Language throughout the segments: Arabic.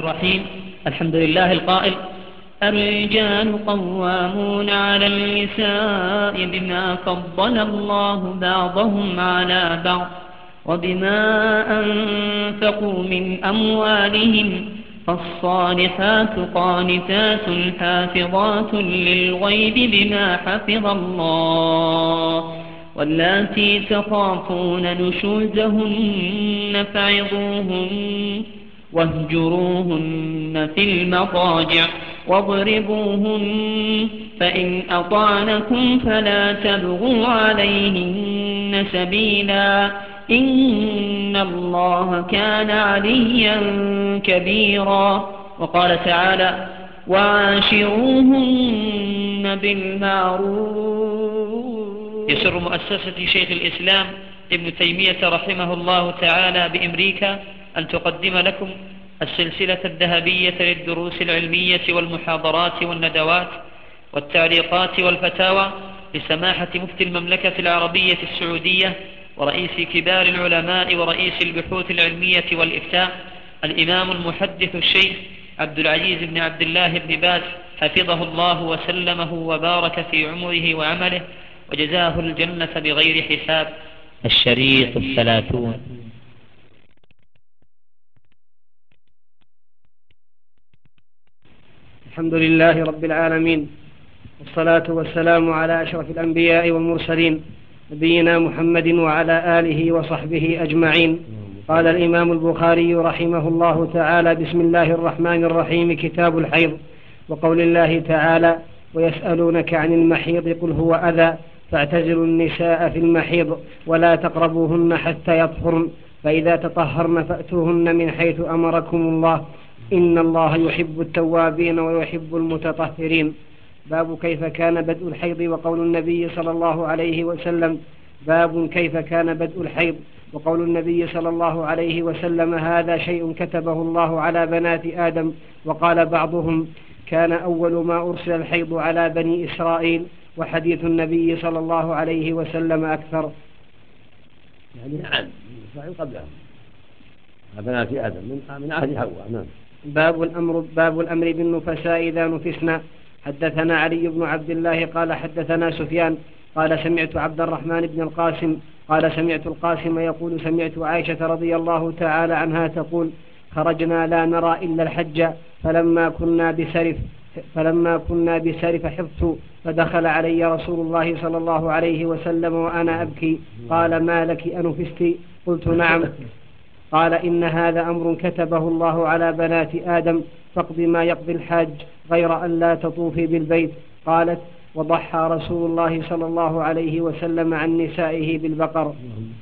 الرحيم. الحمد لله القائل: الرجال قوامون على النساء بما فضل الله بعضهم على بعض وبما أنفقوا من أموالهم، فالصالحات قانتات حافظات للغيب بما حفظ الله، واللاتي تخافون نشوزهن فعظوهن واهجروهن في المضاجع واضربوهن، فإن أطعنكم فلا تبغوا عليهن سبيلا، إن الله كان عليا كبيرا. وقال تعالى: وعاشروهن بالمعروف. يسر مؤسسة شيخ الإسلام ابن تيمية رحمه الله تعالى بأمريكا أن تقدم لكم السلسلة الذهبية للدروس العلمية والمحاضرات والندوات والتعليقات والفتاوى لسماحة مفتي المملكة العربية السعودية ورئيس كبار العلماء ورئيس البحوث العلمية والإفتاء الإمام المحدث الشيخ عبد العزيز بن عبد الله بن باز، حفظه الله وسلمه وبارك في عمره وعمله وجزاه الجنة بغير حساب. الشريط 30. الحمد لله رب العالمين، والصلاة والسلام على أشرف الأنبياء والمرسلين، نبينا محمد وعلى آله وصحبه أجمعين. قال الإمام البخاري رحمه الله تعالى: بسم الله الرحمن الرحيم. كتاب الحيض. وقول الله تعالى: ويسألونك عن المحيض قل هو أذى فاعتزلوا النساء في المحيض ولا تقربوهن حتى يطهرن فإذا تطهرن فأتوهن من حيث أمركم الله إن الله يحب التوابين ويحب المتطهرين. باب كيف كان بدء الحيض وقول النبي صلى الله عليه وسلم. باب كيف كان بدء الحيض وقول النبي صلى الله عليه وسلم: هذا شيء كتبه الله على بنات آدم. وقال بعضهم: كان أول ما أرسل الحيض على بني إسرائيل. وحديث النبي صلى الله عليه وسلم أكثر. يعني عاد إسرائيل قبلهم بنات آدم من عهد حواء. نعم. باب الأمر بالنفساء إذا نفسنا. حدثنا علي بن عبد الله قال حدثنا سفيان قال سمعت عبد الرحمن بن القاسم قال سمعت القاسم يقول: سمعت عائشة رضي الله تعالى عنها تقول: خرجنا لا نرى إلا الحج فلما كنا بسرف حفظت فدخل علي رسول الله صلى الله عليه وسلم وأنا أبكي، قال: ما لك أنفست؟ قلت: نعم. قال: إن هذا أمر كتبه الله على بنات آدم، فاقض ما يقضي الحاج غير أن لا تطوفي بالبيت. قالت: وضحى رسول الله صلى الله عليه وسلم عن نسائه بالبقر.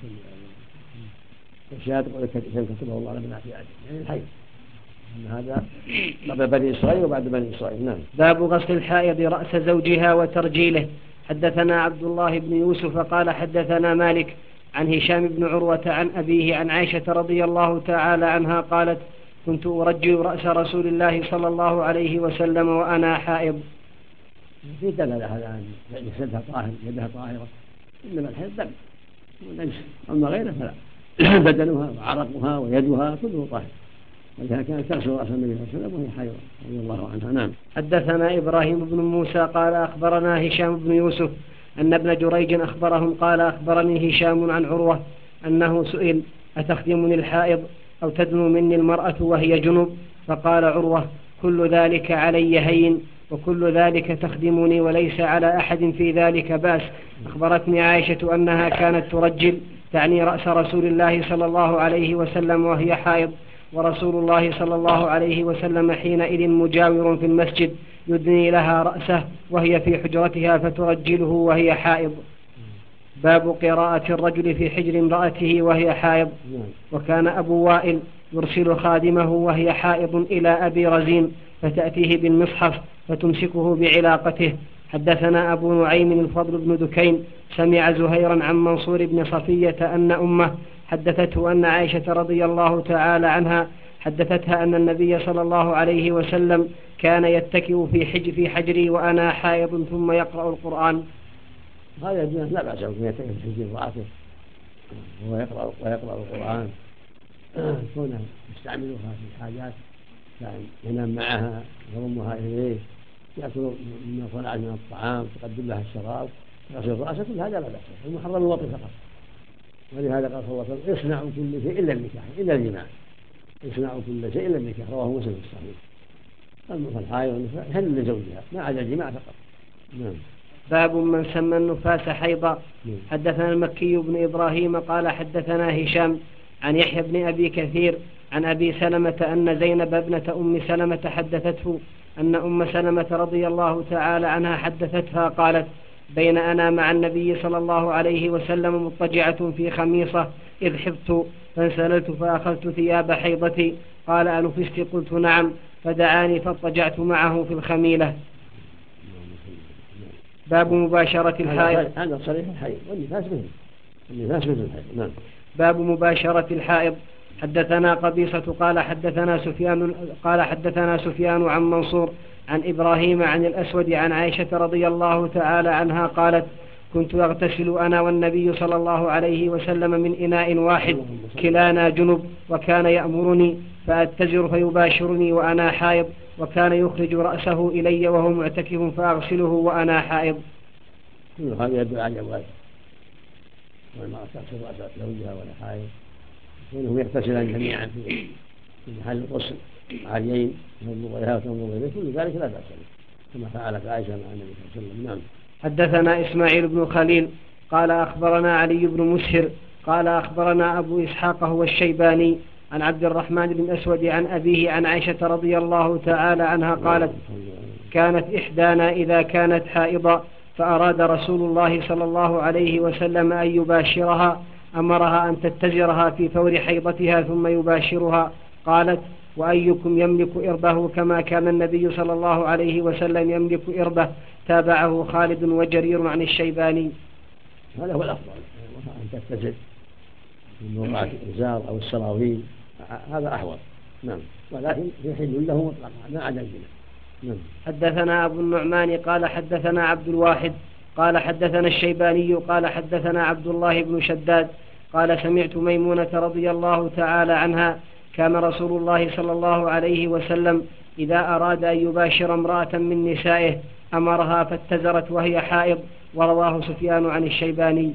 الشهادة كتبه الله على بنات آدم يعني الحيض، أن هذا قبل بني إسرائيل وبعد بني إسرائيل. نعم. باب غسل الحائض رأس زوجها وترجيله. حدثنا عبد الله بن يوسف قال حدثنا مالك عن هشام بن عروة عن أبيه عن عائشة رضي الله تعالى عنها قالت: كنت أرجل رأس رسول الله صلى الله عليه وسلم وأنا حائض. في دلالة على أن جسدها طاهر يدها طاهرة، إنما الحيض دم ونجس، أما غيره فلا. بدنها وعرقها ويدها كله طاهر، ولذلك كانت تغسل رأس النبي صلى الله عليه وسلم وهي حائضة رضي الله عنها. نعم. حدثنا إبراهيم بن موسى قال أخبرنا هشام بن يوسف أن ابن جريج أخبرهم قال: أخبرني هشام عن عروة أنه سئل: أتخدمني الحائض أو تدنو مني المرأة وهي جنب؟ فقال عروة: كل ذلك علي هين، وكل ذلك تخدمني وليس على أحد في ذلك بأس. أخبرتني عائشة أنها كانت ترجل، تعني رأس رسول الله صلى الله عليه وسلم وهي حائض، ورسول الله صلى الله عليه وسلم حينئذ مجاور في المسجد يدني لها رأسه وهي في حجرتها فترجله وهي حائض. باب قراءة الرجل في حجر امرأته وهي حائض. وكان أبو وائل يرسل خادمه وهي حائض إلى أبي رزين فتأتيه بالمصحف فتمسكه بعلاقته. حدثنا أبو نعيم الفضل بن دكين سمع زهيرا عن منصور بن صفية أن أمه حدثته أن عائشة رضي الله تعالى عنها حدثتها أن النبي صلى الله عليه وسلم كان يتكئ في حجري وأنا حائض ثم يقرأ القرآن. هذا لا بأس أن يتكئ في حجر امرأته ويقرأ القرآن، كونه يستعملها في الحاجات كان ينام معها يضمها إليه يأكل مما صنعت من الطعام تقدم لها الشراب تغسل رأسه كل هذا لا بأس المحرم الوطي فقط. ولهذا قال صلى الله عليه وسلم اصنعوا كل شيء إلا النكاح إلا الجماع اصنعوا كل شيء إلا النكاح رواه مسلم في الصحيح. فالحائض والنفاس هل لزوجها ما عدا الجماع فقط. نعم. باب من سمى النفاس حيضا. حدثنا المكي بن إبراهيم قال حدثنا هشام عن يحيى بن أبي كثير عن أبي سلمة أن زينب ابنة أم سلمة حدثته أن أم سلمة رضي الله تعالى عنها حدثتها قالت بين أنا مع النبي صلى الله عليه وسلم مضطجعة في خميصة إذ حبت فانسللت فأخذت ثياب حيضتي قال أنفست قلت نعم فدعاني فاضطجعت معه في الخميلة. باب مباشرة الحائض. هذا صريح الحائض والنفاس مثل الحائض. نعم. باب مباشرة الحائض. حدثنا قبيصة قال حدثنا سفيان عن منصور عن إبراهيم عن الأسود عن عائشة رضي الله تعالى عنها قالت كنت أغتسل أنا والنبي صلى الله عليه وسلم من إناء واحد كلانا جنب وكان يأمرني فأتزر فيباشرني وأنا حائض وكان يخرج رأسه إلي وهو معتكف فأغسله وأنا حائض. كل هذا يدل على جواز والمرأة تغسل رأس زوجها ولا حائض كونهم يغتسلان جميعا في محل الغسل عاليين تنظر إليها وتنظر إليه كل ذلك لا بأس به كما فعلت عائشة مع النبي صلى الله عليه وسلم. نعم. حدثنا إسماعيل بن خليل قال أخبرنا علي بن مسهر قال أخبرنا أبو إسحاق هو الشيباني عن عبد الرحمن بن أسود عن أبيه عن عائشة رضي الله تعالى عنها قالت كانت إحدانا إذا كانت حائضة فأراد رسول الله صلى الله عليه وسلم أن يباشرها أمرها أن تتزرها في فور حيضتها ثم يباشرها. قالت وأيكم يملك إربه كما كان النبي صلى الله عليه وسلم يملك إربه. تابعه خالد وجرير عن الشيباني. هذا هو الأفضل أن تتزر في موضع الإزار أو السراويل هذا أحوط. نعم. ولكن يحل له مطلقا ما عدا الجنة. نعم. حدثنا أبو النعمان قال حدثنا عبد الواحد قال حدثنا الشيباني قال حدثنا عبد الله بن شداد قال سمعت ميمونة رضي الله تعالى عنها كان رسول الله صلى الله عليه وسلم إذا أراد أن يباشر امرأة من نسائه أمرها فاتزرت وهي حائض. ورواه سفيان عن الشيباني.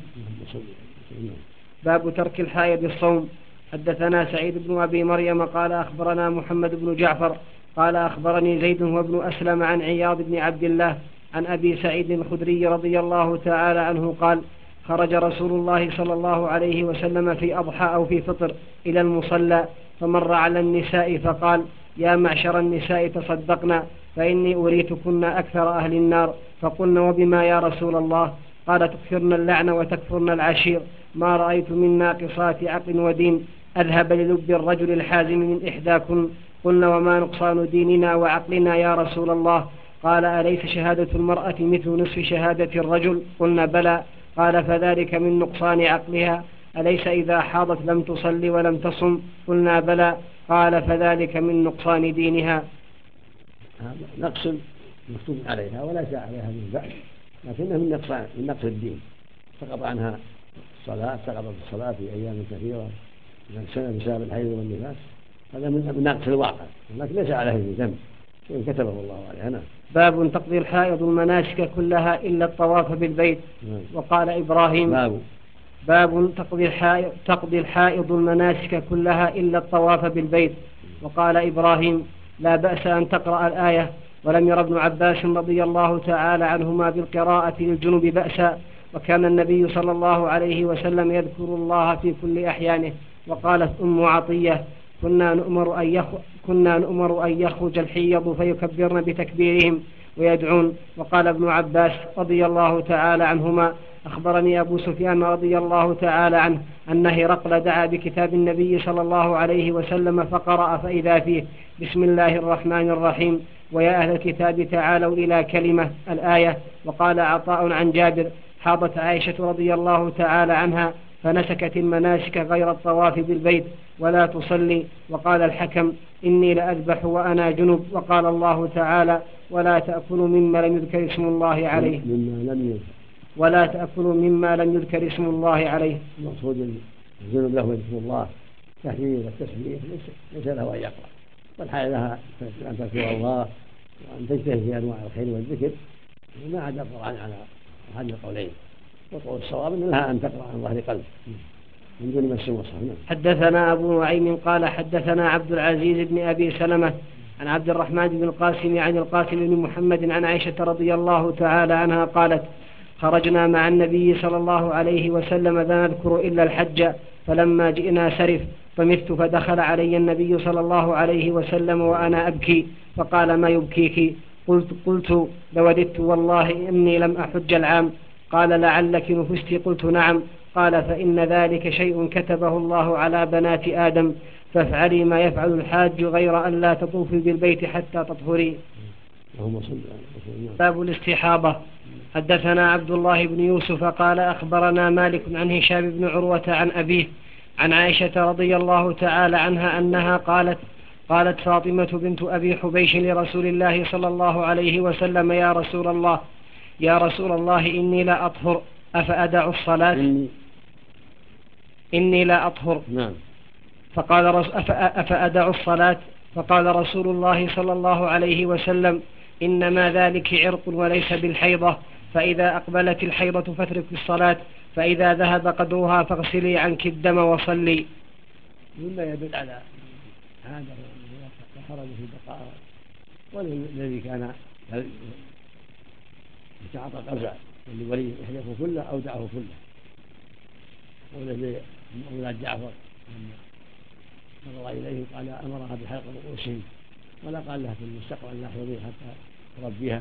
باب ترك الحائض الصوم. حدثنا سعيد بن أبي مريم قال أخبرنا محمد بن جعفر قال أخبرني زيد وابن أسلم عن عياض بن عبد الله عن أبي سعيد الخدري رضي الله تعالى عنه قال خرج رسول الله صلى الله عليه وسلم في أضحى أو في فطر إلى المصلى فمر على النساء فقال يا معشر النساء تصدقنا فإني أريتكن أكثر أهل النار. فقلنا وبما يا رسول الله؟ قال تكثرن اللعن وتكفرن العشير ما رأيت من ناقصات عقل ودين أذهب للب الرجل الحازم من إحداكن. قلنا وما نقصان ديننا وعقلنا يا رسول الله؟ قال أليس شهادة المرأة مثل نصف شهادة الرجل؟ قلنا بلى. قال فذلك من نقصان عقلها. أليس إذا حاضت لم تصلي ولم تصم؟ قلنا بلى. قال فذلك من نقصان دينها. هذا نقص مكتوب عليها وليس عليها من بأس لكنه من نقص الدين. سقط عنها الصلاة سقطت الصلاة في أيام كثيرة بسبب الحيض والنفاس هذا من نقص الواقع لكن ليس عليه ذنب وإن كتبه الله عليها. باب تقضي الحائض المناسك كلها إلا الطواف بالبيت. وقال إبراهيم باب تقضي الحائض المناسك كلها إلا الطواف بالبيت. وقال إبراهيم لا بأس أن تقرأ الآية ولم ير ابن عباس رضي الله تعالى عنهما بالقراءة للجنب بأسا وكان النبي صلى الله عليه وسلم يذكر الله في كل أحيانه. وقالت أم عطية كنا نؤمر أن يخرج الحيض فيكبرن بتكبيرهم ويدعون. وقال ابن عباس رضي الله تعالى عنهما أخبرني أبو سفيان رضي الله تعالى عنه أن هرقل دعا بكتاب النبي صلى الله عليه وسلم فقرأ فإذا فيه بسم الله الرحمن الرحيم ويا أهل الكتاب تعالوا إلى كلمة الآية. وقال عطاء عن جابر حاضت عائشة رضي الله تعالى عنها فنسكت المناسك غير الطواف بالبيت ولا تصلي. وقال الحكم إني لأذبح وأنا جنب. وقال الله تعالى ولا تأكلوا مما لم يذكر اسم الله عليه ولا تأكلوا مما لم يذكر اسم الله عليه. المقصود الجنب له ذكر الله تحليل والتسبيح ليس له أن يقرأ والحاجة لها أن تذكر الله وأن تجتهد في أنواع الخير والذكر، وما عدا القرآن على أحد القولين، وقول الصواب أن لها أن تقرأ عن ظهر قلب من دون مس المصحف. حدثنا أبو نعيم قال حدثنا عبد العزيز بن أبي سلمة عن عبد الرحمن بن القاسم عن القاسم بن محمد عن عائشة رضي الله تعالى عنها قالت: خرجنا مع النبي صلى الله عليه وسلم لا نذكر إلا الحج، فلما جئنا سرف فمت، فدخل علي النبي صلى الله عليه وسلم وأنا أبكي، فقال: ما يبكيك؟ قلت: لوددت والله إني لم أحج العام. قال: لعلك نفست؟ قلت: نعم. قال: فإن ذلك شيء كتبه الله على بنات آدم، فافعلي ما يفعل الحاج غير أن لا تطوفي بالبيت حتى تطهري. باب الاستحاضة. حدثنا عبد الله بن يوسف قال أخبرنا مالك عن هشام بن عروة عن أبيه عن عائشة رضي الله تعالى عنها أنها قالت فاطمة بنت أبي حبيش لرسول الله صلى الله عليه وسلم: يا رسول الله إني لا أطهر أفأدع الصلاة؟ إني لا أطهر. نعم. أفأدع الصلاة؟ فقال رسول الله صلى الله عليه وسلم: إنما ذلك عرق وليس بالحيضة، فإذا أقبلت الحيضة فاترك الصلاة، فإذا ذهب قدرها فاغسلي عنك الدم وصلي. مما يدل على هذا خرج في البقاء، والذي كان يتعاطى القزع والذي يحلفه كله أودعه كله، والذي أولاد جعفر لما نظر إليه قال أمرها بحلق رؤوسهم، ولا قال لها في المستقبل لا حيضي حتى تربيها.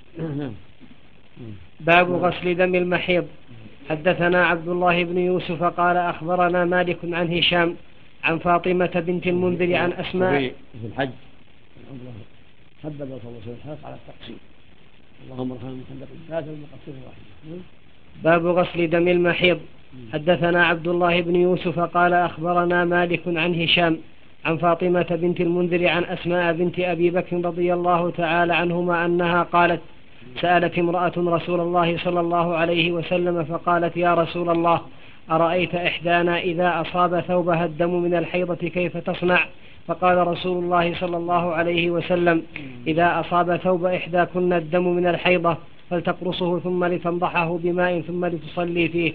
باب غسل دم المحيض. حدثنا عبد الله بن يوسف قال أخبرنا مالك عن هشام عن فاطمة بنت المنذر عن أسماء. في الحج حدد صلى الله عليه وسلم الحلق على التقسيم، اللهم ارحم محمد ثلاثة المقصر واحد. باب غسل دم المحيض. حدثنا عبد الله بن يوسف قال أخبرنا مالك عن هشام عن فاطمة بنت المنذر عن أسماء بنت أبي بكر رضي الله تعالى عنهما أنها قالت: سألت امرأة رسول الله صلى الله عليه وسلم فقالت: يا رسول الله، أرأيت إحدانا إذا أصاب ثوبها الدم من الحيضة كيف تصنع؟ فقال رسول الله صلى الله عليه وسلم: إذا أصاب ثوب إحداكن الدم من الحيضة فلتقرصه ثم لتنضحه بماء ثم لتصلي فيه.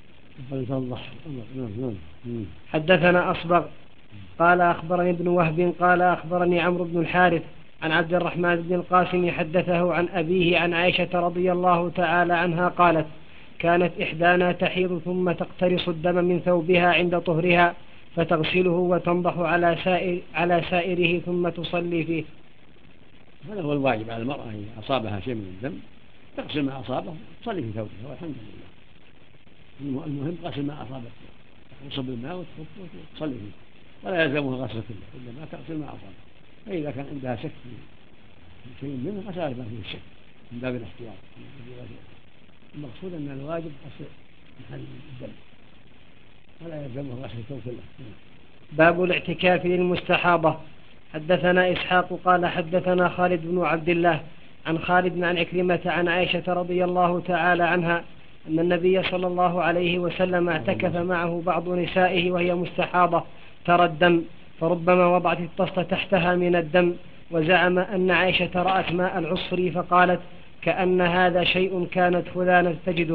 حدثنا أصبغ قال أخبرني ابن وهب قال أخبرني عمرو بن الحارث عن عبد الرحمن بن القاسم حدثه عن أبيه عن عائشة رضي الله تعالى عنها قالت: كانت إحدانا تحيض ثم تقترص الدم من ثوبها عند طهرها فتغسله وتنضح على سائره ثم تصلي فيه. هذا هو الواجب على المرأة إذا أصابها شيء من الدم تغسل ما أصابه تصلي في ثوبها والحمد لله. المهم غسل ما أصابه، تصب الماء وتصلي فيه، ولا يلزمها غسل كله، إنما تغسل ما أصابه. فإذا كان عندها شك في شيء منه غسلت ما فيه الشك من باب الاحتياط. المقصود أن الواجب غسل محل الدم ولا يلزمها غسل الثوب كله. باب الاعتكاف للمستحاضة. حدثنا إسحاق قال حدثنا خالد بن عبد الله عن خالد عن عكرمة عن عائشة رضي الله تعالى عنها أن النبي صلى الله عليه وسلم اعتكف معه بعض نسائه وهي مستحاضة ترى الدم، فربما وضعت الطست تحتها من الدم، وزعم أن عائشة رأت ماء العصفر فقالت: كأن هذا شيء كانت فلانة تجده.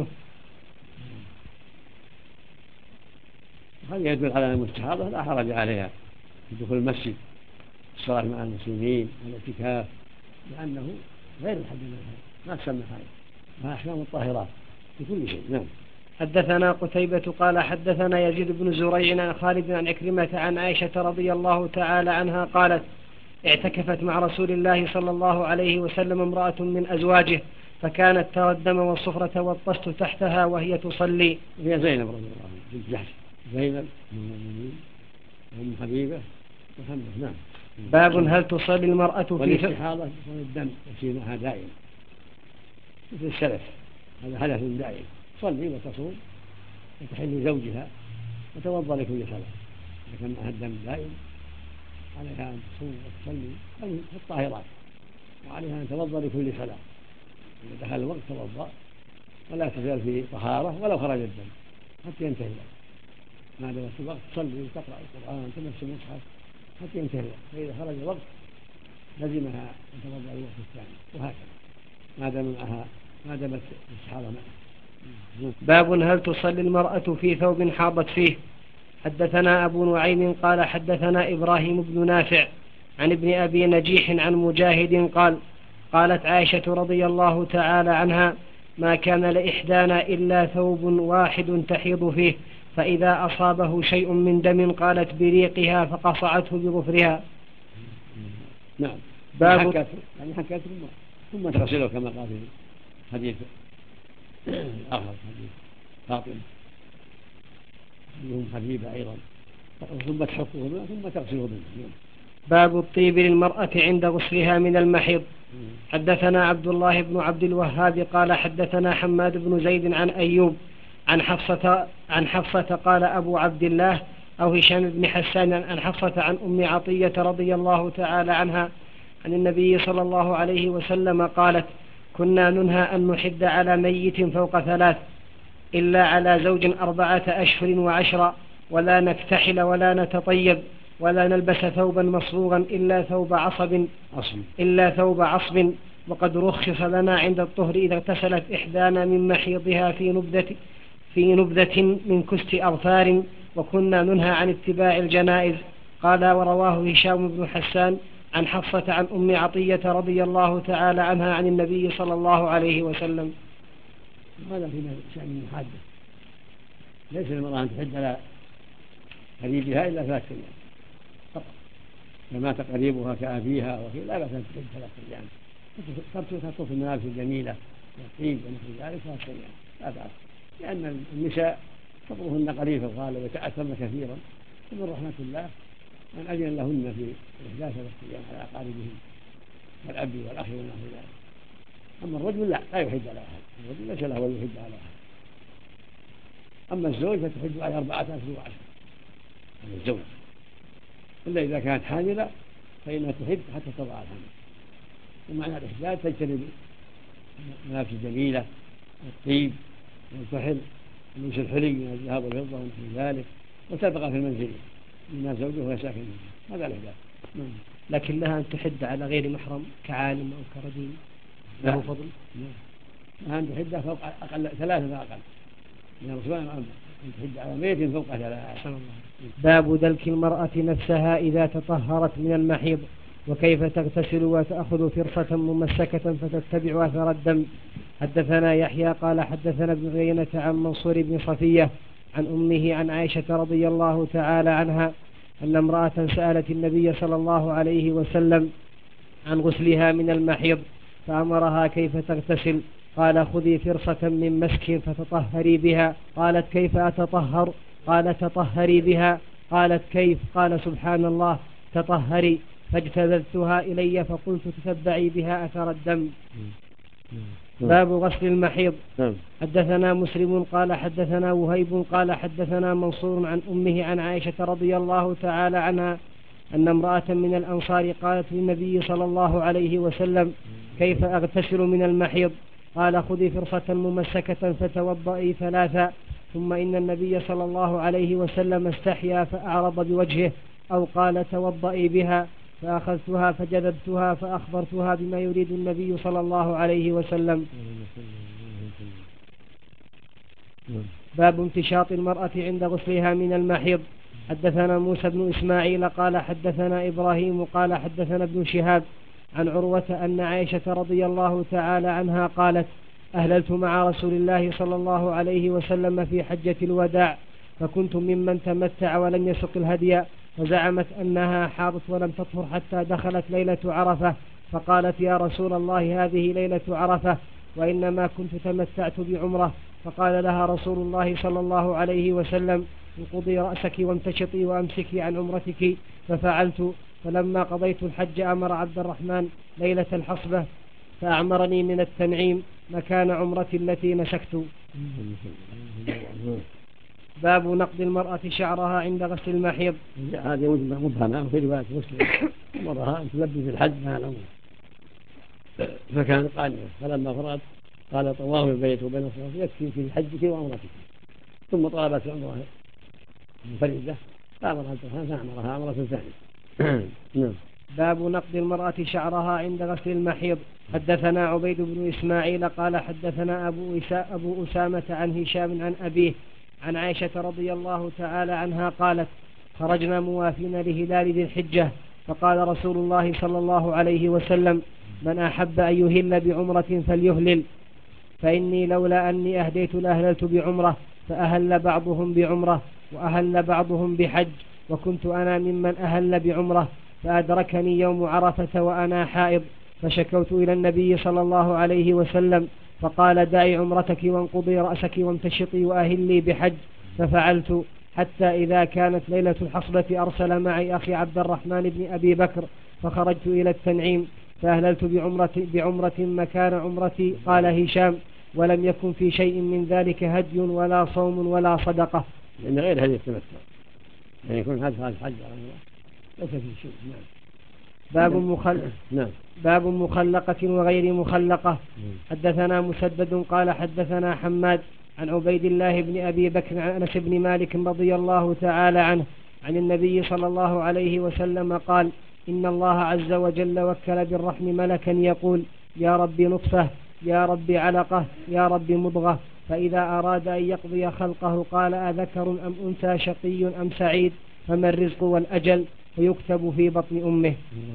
هذا يدل على المستحاضة لا حرج عليها في دخول المسجد، الصلاة مع المسلمين والاعتكاف، لأنه غير الحج ما تسمى هذا، ما أحكام الطاهرات في كل شيء. نعم. حدثنا قتيبة قال حدثنا يزيد بن زريع عن خالد عن عكرمة عن عائشة رضي الله تعالى عنها قالت: اعتكفت مع رسول الله صلى الله عليه وسلم امرأة من أزواجه فكانت ترى الدم والصفرة والطست تحتها وهي تصلي. هي زينب رضي الله عنها بنت جحش، زينب من المؤمنين وأم حبيبة وحمد. نعم. باب هل تصلي المرأة في والاستحاضة يكون الدم يسير معها دائما مثل السلف، هذا حدث دائم، تصلي وتصوم وتحل زوجها وتوضأ لكل صلاة. إذا كان معها الدم دائم عليها أن تصوم وتصلي في الطاهرات، وعليها أن توضأ لكل صلاة. إذا دخل الوقت توضأ ولا تزال في طهارة ولو خرج الدم حتى ينتهي الوقت. ما دامت الوقت تصلي وتقرأ القرآن وتمس المصحف حتى ينتهي الوقت، فإذا خرج الوقت لزمها أن تتوضأ الوقت الثاني، وهكذا ما دامت استحاضة معه. باب هل تصلي المرأة في ثوب حاضت فيه؟ حدثنا أبو نعيم قال حدثنا إبراهيم بن نافع عن ابن أبي نجيح عن مجاهد قال قالت عائشة رضي الله تعالى عنها ما كان لإحدانا إلا ثوب واحد تحيض فيه، فإذا أصابه شيء من دم قالت بريقها فقصعته بظفرها. نعم. حكت ثم تغسله كما قال في حديث آخر، حديث فاطمة لهم حبيبة أيضا، ثم تحطه ثم تغسله بالماء. باب الطيب للمرأة عند غسلها من المحيض. حدثنا عبد الله بن عبد الوهاب قال حدثنا حماد بن زيد عن أيوب عن حفصة قال أبو عبد الله أو هشام بن حسان عن حفصة عن أم عطية رضي الله تعالى عنها عن النبي صلى الله عليه وسلم قالت كنا ننهى أن نحد على ميت فوق 3 إلا على زوج 4 أشهر و10 ولا نكتحل ولا نتطيب ولا نلبس ثوبا مصبوغا إلا ثوب عصب وقد رخص لنا عند الطهر إذا اغتسلت إحدانا من محيضها في نبذة من كست أظفار وكنا ننهى عن اتباع الجنائز. قال ورواه هشام بن حسان عن حفصة عن أم عطية رضي الله تعالى عنها عن النبي صلى الله عليه وسلم. هذا في شأن الحادة، ليس المرأة أن تحد على قريبها إلا 3 أيام فقط، فمات قريبها كأبيها وهي لا بأس أن تحد 3 أيام، تطوف الملابس الجميلة والطيب ونحو ذلك 3 أيام لا بأس، لأن النساء صبرهن قليل في الغالب ويتأثرن كثيرا، ومن رحمة الله أن أذن لهن في إحداث 3 أيام على أقاربهن والأب والأخ ونحو ذلك. أما الرجل لا يحد على أحد، الرجل ليس له يحد على أحد. أما الزوج فتحد على 4 أشهر و10 من الزوج، إلا إذا كانت حاملة فإنها تحد حتى تضع الحمل. ومعنى الإحداث تجتنب الملابس الجميلة والطيب والكحل ولبس الحلي من الذهب والفضة ونحو ذلك، وتبقى في المنزل مما زوجه وهي ساكنة، هذا الإحداث. لكن لها أن تحد على غير محرم كعالم أو كرجل له فضل؟ لها أن تحد فوق أقل 3 فأقل من الرسول أن تحد على ميت فوق 3. باب دلك المرأة نفسها إذا تطهرت من المحيض وكيف تغتسل وتأخذ فرصة ممسكة فتتبع أثر الدم. حدثنا يحيى قال حدثنا ابن عيينة عن منصور بن صفية عن أمه عن عائشة رضي الله تعالى عنها أن امرأة سألت النبي صلى الله عليه وسلم عن غسلها من المحيض فأمرها كيف تغتسل، قال خذي فرصة من مسك فتطهري بها. قالت كيف أتطهر؟ قال تطهري بها. قالت كيف؟ قال سبحان الله تطهري. فاجتذبتها إلي فقلت تتبعي بها أثر الدم. باب غسل المحيض. حدثنا مسلم قال حدثنا وهيب قال حدثنا منصور عن أمه عن عائشة رضي الله تعالى عنها أن امرأة من الأنصار قالت للنبي صلى الله عليه وسلم كيف أغتسل من المحيض؟ قال خذي فرصة ممسكة فتوضئي 3. ثم إن النبي صلى الله عليه وسلم استحيا فأعرض بوجهه أو قال توضئي بها، فأخذتها فجذبتها فأخبرتها بما يريد النبي صلى الله عليه وسلم. باب امتشاط المرأة عند غسلها من المحيض. حدثنا موسى بن إسماعيل قال حدثنا إبراهيم قال حدثنا ابن شهاب عن عروة أن عائشة رضي الله تعالى عنها قالت أهللت مع رسول الله صلى الله عليه وسلم في حجة الوداع، فكنت ممن تمتع ولم يسق الهدي، وزعمت أنها حاضت ولم تطهر حتى دخلت ليلة عرفة، فقالت يا رسول الله هذه ليلة عرفة وإنما كنت تمتعت بعمرة. فقال لها رسول الله صلى الله عليه وسلم انقضي رأسك وامتشطي وأمسكي عن عمرتك. ففعلت، فلما قضيت الحج أمر عبد الرحمن ليلة الحصبة فأعمرني من التنعيم مكان عمرتي التي نسكت. باب نقض المرأة شعرها عند غسل المحيض. هذه مبهمة في رواية مسلم أمرها أن تلبي في الحج مع العمرة، فكان قال فلما فرغت قال طواف البيت وبين الصلاة يكفي في حجك وعمرتك، ثم طلبت عمرة منفردة فأمرها عبد الرحمن فأعمرها عمرة ثانية. باب نقض المرأة شعرها عند غسل المحيض. حدثنا عبيد بن إسماعيل قال حدثنا أبو أسامة عن هشام عن أبيه عن عائشة رضي الله تعالى عنها قالت خرجنا موافين لهلال ذي الحجة فقال رسول الله صلى الله عليه وسلم من أحب أن يهل بعمرة فليهلل فإني لولا أني أهديت لأهللت بعمرة فأهل بعضهم بعمرة وأهل بعضهم بحج وكنت أنا ممن أهل بعمرة فأدركني يوم عرفة وأنا حائض فشكوت إلى النبي صلى الله عليه وسلم فقال دعي عمرتك وانقضي رأسك وامتشطي وأهلي بحج ففعلت حتى إذا كانت ليلة الحصبة أرسل معي أخي عبد الرحمن بن أبي بكر فخرجت إلى التنعيم فأهللت بعمرة مكان عمرتي. قال هشام ولم يكن في شيء من ذلك هدي ولا صوم ولا صدقة لأن غير هذه التمتع يعني يكون هذا الحج ليس في شيء. باب مخلقة وغير مخلقة. حدثنا مسدد قال حدثنا حماد عن عبيد الله بن أبي بكر عن أنس بن مالك رضي الله تعالى عنه عن النبي صلى الله عليه وسلم قال إن الله عز وجل وكل بالرحم ملكا يقول يا رب نطفة يا رب علقة يا رب مضغة فإذا أراد أن يقضي خلقه قال أذكر أم أنثى شقي أم سعيد فما الرزق والأجل فيكتب في بطن أمه.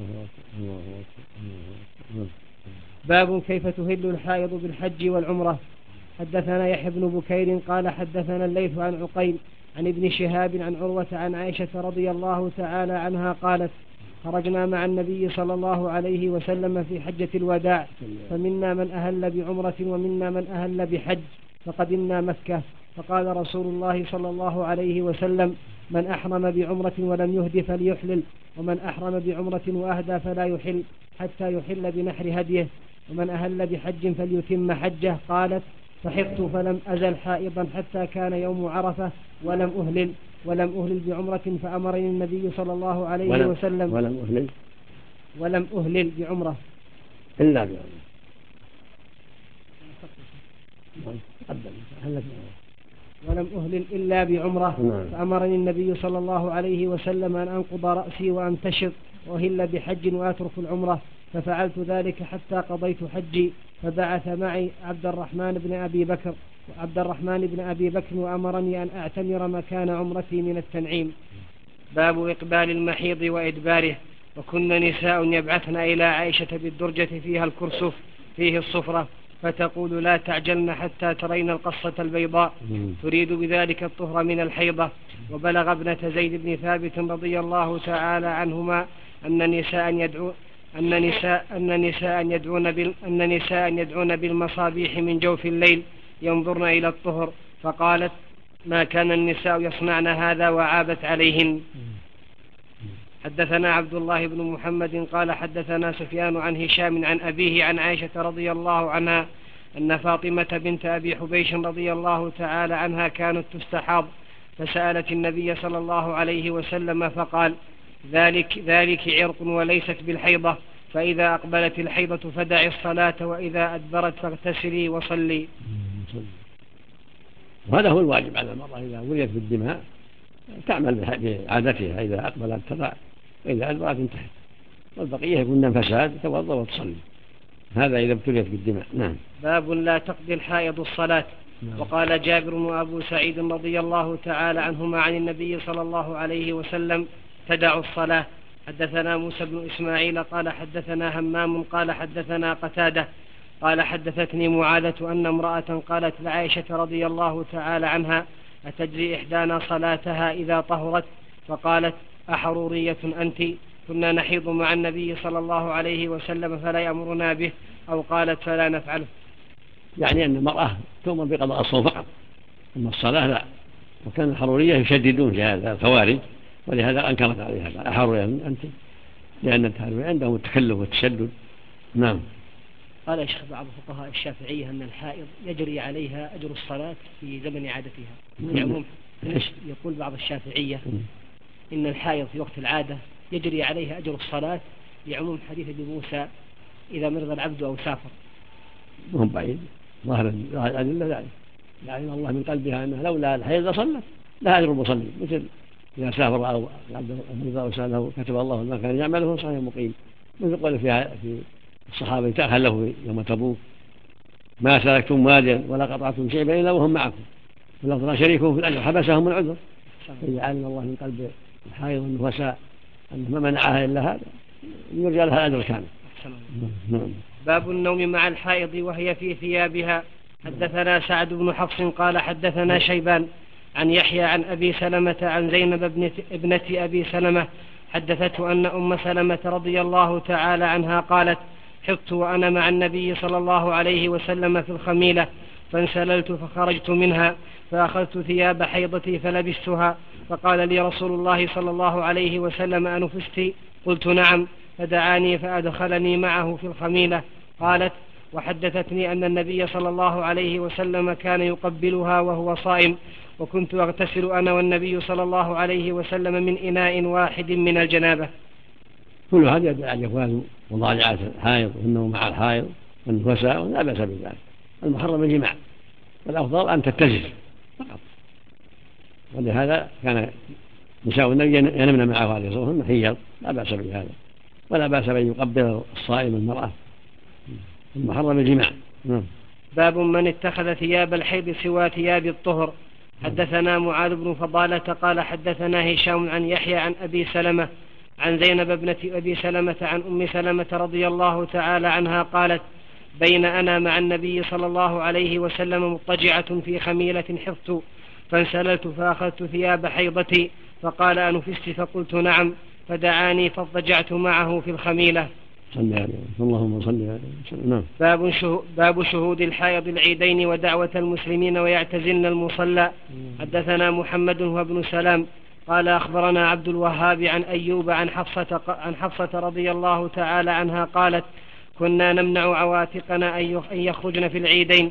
باب كيف تهل الحائض بالحج والعمرة. حدثنا يحيى بن بكير قال حدثنا الليث عن عقيل عن ابن شهاب عن عروة عن عائشة رضي الله تعالى عنها قالت خرجنا مع النبي صلى الله عليه وسلم في حجة الوداع فمنا من أهل بعمرة ومنا من أهل بحج فقدمنا مكة فقال رسول الله صلى الله عليه وسلم من أحرم بعمرة ولم يهد فليحلل ومن أحرم بعمرة وأهدى فلا يحل حتى يحل بنحر هديه ومن أهل بحج فليتم حجه. قالت فحقت فلم أزل حائضا حتى كان يوم عرفة ولم أهلل بعمرة فأمرني النبي صلى الله عليه وسلم ولم أهلل بعمرة إلا بعمرة ولم أهلل إلا بعمرة فأمرني النبي صلى الله عليه وسلم أن أنقض رأسي وأمتشط وأهل بحج وأترك العمرة ففعلت ذلك حتى قضيت حجي فبعث معي عبد الرحمن بن أبي بكر وأمرني أن أعتمر مكان عمرتي من التنعيم. باب إقبال المحيض وإدباره. وكن نساء يبعثن إلى عائشة بالدرجة فيها الكرسف فيه الصفرة فتقول لا تعجلن حتى ترين القصة البيضاء تريد بذلك الطهر من الحيضة. وبلغ ابنة زيد بن ثابت رضي الله تعالى عنهما أن نساء يدعون بالمصابيح من جوف الليل ينظرن إلى الطهر فقالت ما كان النساء يصنعن هذا وعابت عليهن. حدثنا عبد الله بن محمد قال حدثنا سفيان عن هشام عن أبيه عن عائشة رضي الله عنها أن فاطمة بنت أبي حبيش رضي الله تعالى عنها كانت تستحاض فسألت النبي صلى الله عليه وسلم فقال ذلك عرق وليست بالحيضة فإذا أقبلت الحيضة فدعي الصلاة وإذا أدبرت فاغتسلي وصلي. وهذا هو الواجب على المرأة إذا وليت بالدماء تعمل بعادتها إذا أقبلت تضع وإذا أدبرت انتهت والبقية يكون فساد توضأ وتصلي هذا إذا ابتليت بالدماء. نعم. باب لا تقضي الحائض الصلاة. وقال جابر وأبو سعيد رضي الله تعالى عنهما عن النبي صلى الله عليه وسلم تدع الصلاة. حدثنا موسى بن إسماعيل قال حدثنا همام قال حدثنا قتادة قال حدثتني معاذة أن امرأة قالت لعائشة رضي الله تعالى عنها أتجري إحدانا صلاتها إذا طهرت فقالت أحرورية أنت كنا نحيض مع النبي صلى الله عليه وسلم فلا يأمرنا به أو قالت فلا نفعله. يعني أن المرأة تؤمر بقضاء الصوم فقط أما الصلاة لا. وكان الحرورية يشددون في هذا الخوارج ولهذا أنكرت عليها أحرورية أنت لأن الحرورية عندهم التكلف والتشدد. نعم. قال يا شيخ بعض فقهاء الشافعية أن الحائض يجري عليها أجر الصلاة في زمن عادتها لعموم. يقول بعض الشافعية إن الحائض في وقت العادة يجري عليها أجر الصلاة لعموم حديث ابن موسى إذا مرض العبد أو سافر. مهم بعيد ظاهر الأدلة ذلك يعني الله من قلبها أنها لولا الحيض صلت لا أجر المصلي مثل إذا سافر أو مرض وسأله كتب الله ما كان يعمله صحيح مقيم. مثل قول في الصحابة تأهله يوم تبوك ما سلكتم واديا ولا قطعتم شيئا إلا وهم معكم ولفظ شريكهم في الأجر حبسهم العذر. فإذا علم الله من قلب الحائض والنفساء أنه ما منعها إلا هذا يرجى لها الأجر كامل. باب النوم مع الحائض وهي في ثيابها. حدثنا سعد بن حفص قال حدثنا شيبان عن يحيى عن أبي سلمة عن زينب ابنة أبي سلمة حدثته أن أم سلمة رضي الله تعالى عنها قالت حضت وأنا مع النبي صلى الله عليه وسلم في الخميلة فانسللت فخرجت منها فأخذت ثياب حيضتي فلبستها فقال لي رسول الله صلى الله عليه وسلم أنفست؟ قلت نعم، فدعاني فأدخلني معه في الخميلة. قالت وحدثتني أن النبي صلى الله عليه وسلم كان يقبلها وهو صائم وكنت أغتسل أنا والنبي صلى الله عليه وسلم من إناء واحد من الجنابة. كل هذا يدل على جواز مضاجعة الحائض والنوم مع الحائض والنفساء لا بأس بذلك. المحرم الجماع والأفضل أن تتزل فقط. ولهذا كان نساء النبي ينمن معه عليه الصلاة والسلام حيض لا بأس بهذا ولا بأس بأن يقبل الصائم المرأة. المحرم الجماع. باب من اتخذ ثياب الحيض سوى ثياب الطهر. حدثنا معاذ بن فضالة قال حدثنا هشام عن يحيى عن أبي سلمة عن زينب ابنة أبي سلمة عن أم سلمة رضي الله تعالى عنها قالت بين أنا مع النبي صلى الله عليه وسلم مضطجعة في خميلة حفظت فانسللت فأخذت ثياب حيضتي فقال أنفست؟ فقلت نعم، فدعاني فاضطجعت معه في الخميلة. اللهم صل عليه وسلم. باب شهود الحائض العيدين ودعوة المسلمين ويعتزلن المصلى. حدثنا محمد وابن سلام قال أخبرنا عبد الوهاب عن أيوب عن حفصة رضي الله تعالى عنها قالت كنا نمنع عواتقنا أن يخرجن في العيدين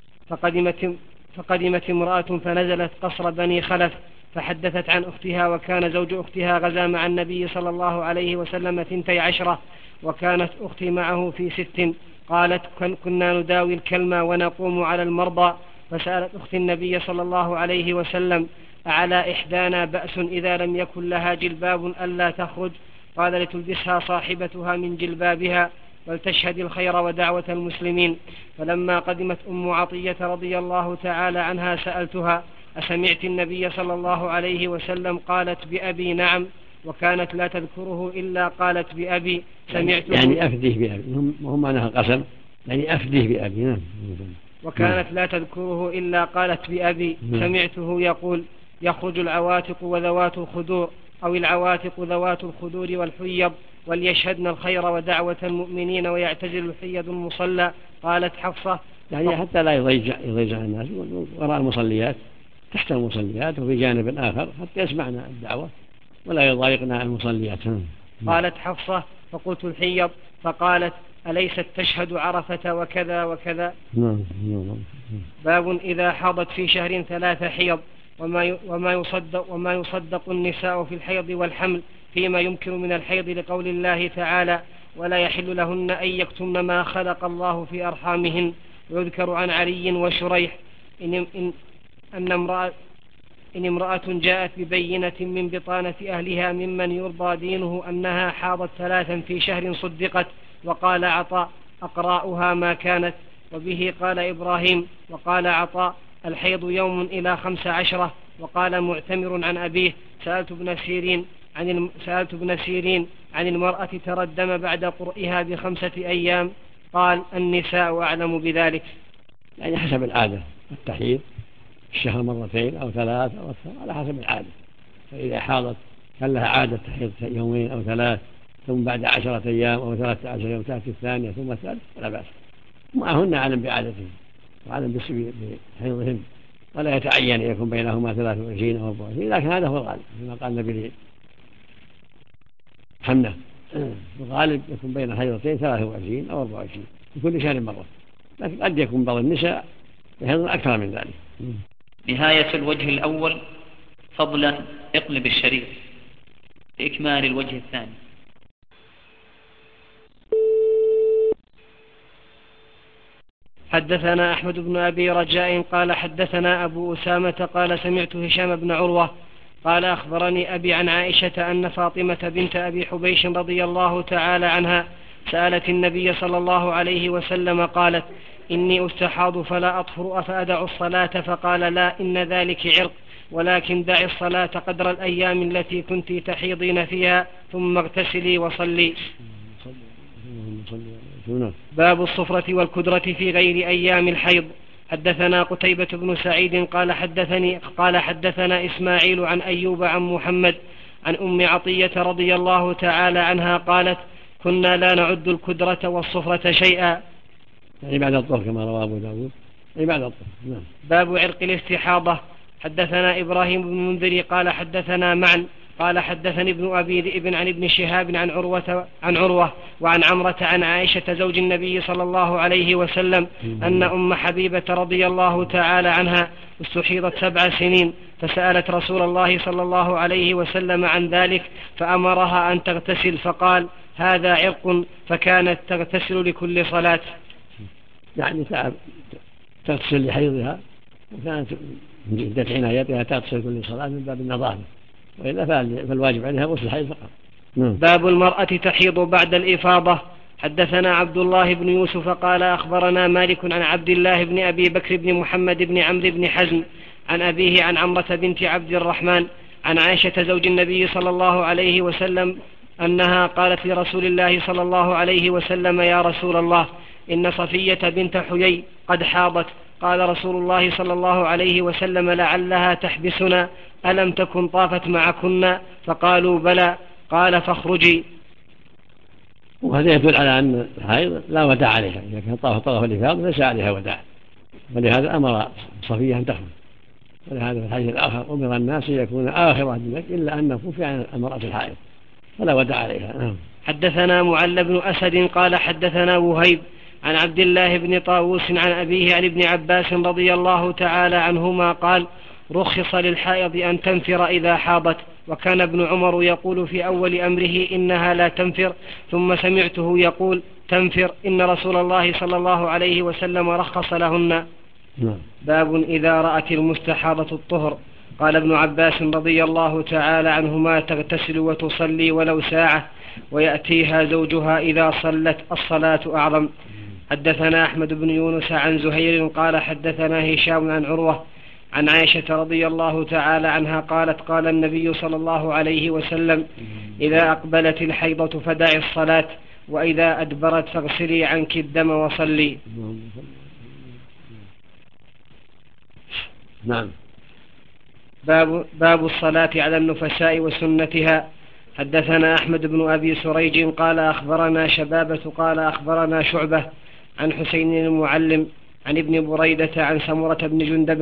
فقدمت امرأة فنزلت قصر بني خلف فحدثت عن أختها وكان زوج أختها غزا مع النبي صلى الله عليه وسلم 12 وكانت أختي معه في 6. قالت كنا نداوي الكلمة ونقوم على المرضى فسألت أختي النبي صلى الله عليه وسلم أعلى إحدانا بأس إذا لم يكن لها جلباب ألا تخرج؟ قال لتلبسها صاحبتها من جلبابها ولتشهد الخير ودعوة المسلمين. فلما قدمت أم عطية رضي الله تعالى عنها سألتها أسمعت النبي صلى الله عليه وسلم؟ قالت بأبي نعم، وكانت لا تذكره إلا قالت بأبي سمعته يعني أفديه بأبي وهم معناها قسم يعني أفديه بأبي نعم. وكانت لا تذكره إلا قالت بأبي سمعته يقول يخرج العواتق وذوات الخدور أو العواتق ذوات الخدور والحيض وليشهدن الخير ودعوة المؤمنين ويعتزل الحيض المصلى. قالت حفصة يعني حتى لا يضيجع الناس وراء المصليات تحت المصليات وفي جانب آخر حتى يسمعنا الدعوة ولا يضايقنا المصليات. قالت حفصة فقلت الحيض فقالت أليست تشهد عرفة وكذا وكذا. باب إذا حاضت في شهر 3 حيض وما يصدق النساء في الحيض والحمل فيما يمكن من الحيض لقول الله تعالى ولا يحل لهن أن يكتمن ما خلق الله في أرحامهن. ويذكر عن علي وشريح إن امرأة جاءت ببينة من بطانة أهلها ممن يرضى دينه أنها حاضت 3 في شهر صدقت. وقال عطاء أقراؤها ما كانت. وبه قال إبراهيم وقال عطاء الحيض يوم إلى 15. وقال معتمر عن أبيه سألت ابن سيرين عن المرأة ترى الدم بعد قرئها ب5 أيام. قال النساء أعلم بذلك. يعني حسب العادة التحيض الشهر 2 أو 3 أو أكثر على حسب العادة. فإذا حاضت كان لها عادة تحيض 2 أو 3 ثم بعد 10 أيام أو 13 يوم تأتي الثانية ثم الثالث فلا بأس. معهن أعلم بعادتهم وأعلم بحيضهن ولا يتعين أن يكون بينهما 23 أو 24 لكن هذا هو الغالب كما قال النبي حمنة الغالب يكون بين حيضتين 23 أو 24 في كل شهر مرة. لكن قد يكون بعض النساء يحيضن أكثر من ذلك. نهاية الوجه الأول فضلا اقلب الشريط لإكمال الوجه الثاني. حدثنا أحمد بن أبي رجاء قال حدثنا أبو أسامة قال سمعت هشام بن عروة قال أخبرني أبي عن عائشة أن فاطمة بنت أبي حبيش رضي الله تعالى عنها سألت النبي صلى الله عليه وسلم قالت: إني أستحاض فلا أطهر أفأدع الصلاة؟ فقال: لا، إن ذلك عرق، ولكن دعي الصلاة قدر الأيام التي كنت تحيضين فيها ثم اغتسلي وصلي. باب الصفرة والكدرة في غير أيام الحيض. حدثنا قتيبة بن سعيد قال حدثنا إسماعيل عن أيوب عن محمد عن أم عطية رضي الله تعالى عنها قالت: كنا لا نعد الكدرة والصفرة شيئا، يعني بعد الطهر كما رواه أبو داود، يعني بعد الطهر. نعم. باب عرق الاستحاضة. حدثنا إبراهيم بن منذر قال حدثنا معا قال حدثني ابن أبي ذئب عن ابن شهاب عن عروة وعن عمرة عن عائشة زوج النبي صلى الله عليه وسلم أن أم حبيبة رضي الله تعالى عنها استحيضت 7 سنين، فسألت رسول الله صلى الله عليه وسلم عن ذلك فأمرها أن تغتسل، فقال: هذا عرق، فكانت تغتسل لكل صلاة. يعني تغتسل لحيضها، وكانت من جدة عنايتها تغتسل كل صلاة من باب النظافة، وإلا فالواجب عليها غسل الحيض فقط. باب المرأة تحيض بعد الإفاضة. حدثنا عبد الله بن يوسف قال أخبرنا مالك عن عبد الله بن أبي بكر بن محمد بن عمرو بن حزم عن أبيه عن عمرة بنت عبد الرحمن عن عائشة زوج النبي صلى الله عليه وسلم أنها قالت لرسول الله صلى الله عليه وسلم: يا رسول الله، إن صفية بنت حيي قد حاضت. قال رسول الله صلى الله عليه وسلم: لعلها تحبسنا، ألم تكن طافت معكن؟ فقالوا: بلى. قال: فاخرجي. وهذا يدل على أن الحائض لا وداع عليها، إذا كان طرف الإفاضة ليس عليها وداع، ولهذا أمر صفية أن تخرج. ولهذا في الحديث الآخر: أمر الناس يكون آخر الدنيا إلا أن نكون عن المرأة الحائض فلا وداع عليها. حدثنا معل بن أسد قال حدثنا وهيب عن عبد الله بن طاووس عن أبيه عن ابن عباس رضي الله تعالى عنهما قال: رخص للحائض أن تنفر إذا حاضت، وكان ابن عمر يقول في أول أمره: إنها لا تنفر، ثم سمعته يقول: تنفر، إن رسول الله صلى الله عليه وسلم رخص لهن. باب إذا رأت المستحاضة الطهر. قال ابن عباس رضي الله تعالى عنهما: تغتسل وتصلي ولو ساعة، ويأتيها زوجها إذا صلت، الصلاة أعظم. حدثنا أحمد بن يونس عن زهير قال حدثنا هشام عن عروة عن عائشة رضي الله تعالى عنها قالت: قال النبي صلى الله عليه وسلم: إذا أقبلت الحيضة فدعي الصلاة، وإذا أدبرت فاغسلي عنك الدم وصلي. نعم. باب الصلاة على النفساء وسنتها. حدثنا أحمد بن أبي سريج قال أخبرنا شبابة قال أخبرنا شعبة عن حسين المعلم عن ابن بريدة عن سمرة بن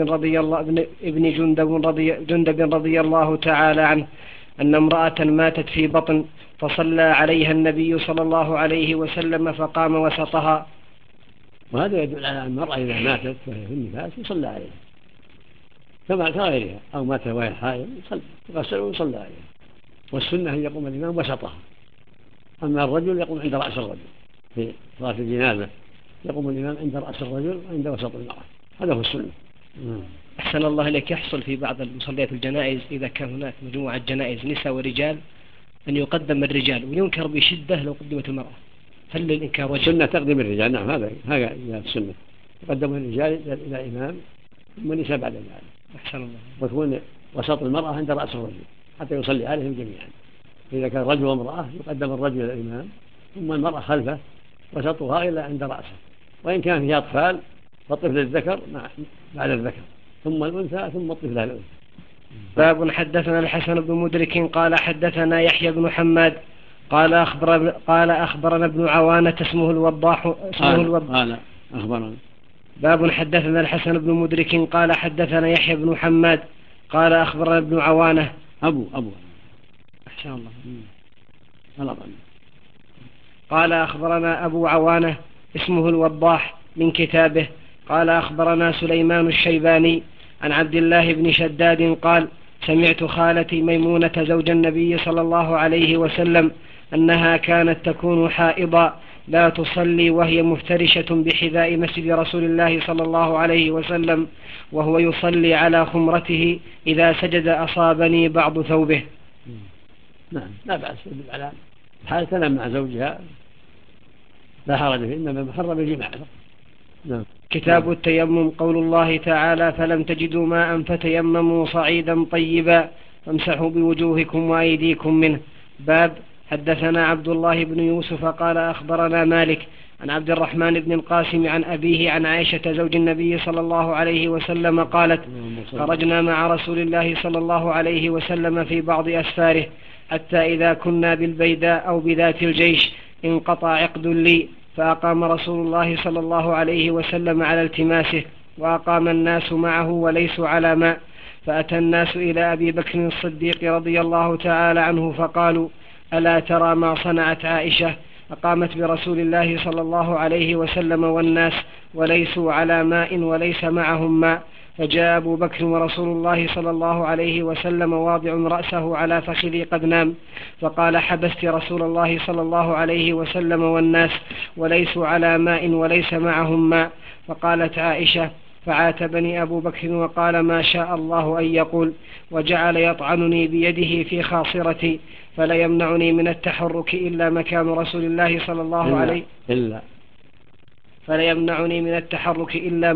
جندب رضي الله تعالى عنه أن امرأة ماتت في بطن، فصلى عليها النبي صلى الله عليه وسلم فقام وسطها. وهذا يدل على أن المرأة إذا ماتت وهي في النفاس يصلى عليها كما كغيرها، أو مات وهي حائض يغسل ويصلى عليها. والسنة أن يقوم الإمام وسطها، أما الرجل يقوم عند رأس الرجل في صلاة الجنازة، يقوم الإمام عند رأس الرجل وعند وسط المرأة، هذا هو السنة. أحسن الله إليك. يحصل في بعض المصليات الجنائز إذا كان هناك مجموعة جنائز نساء ورجال أن يقدم الرجال، وينكر بشدة لو قدمت المرأة، هل للإنكار وجه؟ السنة تقدم الرجال، نعم، هذا السنة، يقدم الرجال إلى الإمام ثم النساء بعد ذلك. أحسن الله. ويكون وسط المرأة عند رأس الرجل حتى يصلي عليهم جميعا. إذا كان رجل وامرأة يقدم الرجل إلى الإمام ثم المرأة خلفه وسطها إلى عند رأسه، وإن كان فيها أطفال فالطفل الذكر بعد الذكر، ثم الأنثى ثم الطفل الأنثى. باب حدثنا الحسن بن مدرك قال حدثنا يحيى بن حماد قال أخبرنا ابن عوانة اسمه الوضاح قال أخبرنا. باب حدثنا الحسن بن مدرك قال حدثنا يحيى بن حماد قال أخبرنا ابن عوانة أبو أحسن الله. قال أخبرنا أبو عوانة اسمه الوضاح من كتابه قال أخبرنا سليمان الشيباني عن عبد الله بن شداد قال: سمعت خالتي ميمونة زوج النبي صلى الله عليه وسلم أنها كانت تكون حائضا، لا تصلي وهي مفترشة بحذاء مسجد رسول الله صلى الله عليه وسلم وهو يصلي على خمرته إذا سجد أصابني بعض ثوبه. نعم لا بأس على حال تنام مع زوجها لا حرج فيه، إنما محرم الجماع. نعم. كتاب التيمم. قول الله تعالى فلم تجدوا ماء فتيمموا صعيدا طيبا فامسحوا بوجوهكم وأيديكم منه. باب. حدثنا عبد الله بن يوسف قال أخبرنا مالك عن عبد الرحمن بن القاسم عن أبيه عن عائشة زوج النبي صلى الله عليه وسلم قالت خرجنا مع رسول الله صلى الله عليه وسلم في بعض أسفاره حتى إذا كنا بالبيداء أو بذات الجيش انقطع عقد لي فأقام رسول الله صلى الله عليه وسلم على التماسه وأقام الناس معه وليسوا على ماء فأتى الناس إلى أبي بكر الصديق رضي الله تعالى عنه فقالوا ألا ترى ما صنعت عائشة أقامت برسول الله صلى الله عليه وسلم والناس وليسوا على ماء وليس معهم ماء. فجاء أبو بكر ورسول الله صلى الله عليه وسلم واضع رأسه على فخذي قد نام فقال حبست رسول الله صلى الله عليه وسلم والناس وليسوا على ماء وليس معهم ماء. فقالت عائشة فعاتبني أبو بكر وقال ما شاء الله أن يقول وجعل يطعنني بيده في خاصرتي فلا يمنعني من التحرك إلا مكان رسول الله صلى الله عليه فلا يمنعني من التحرك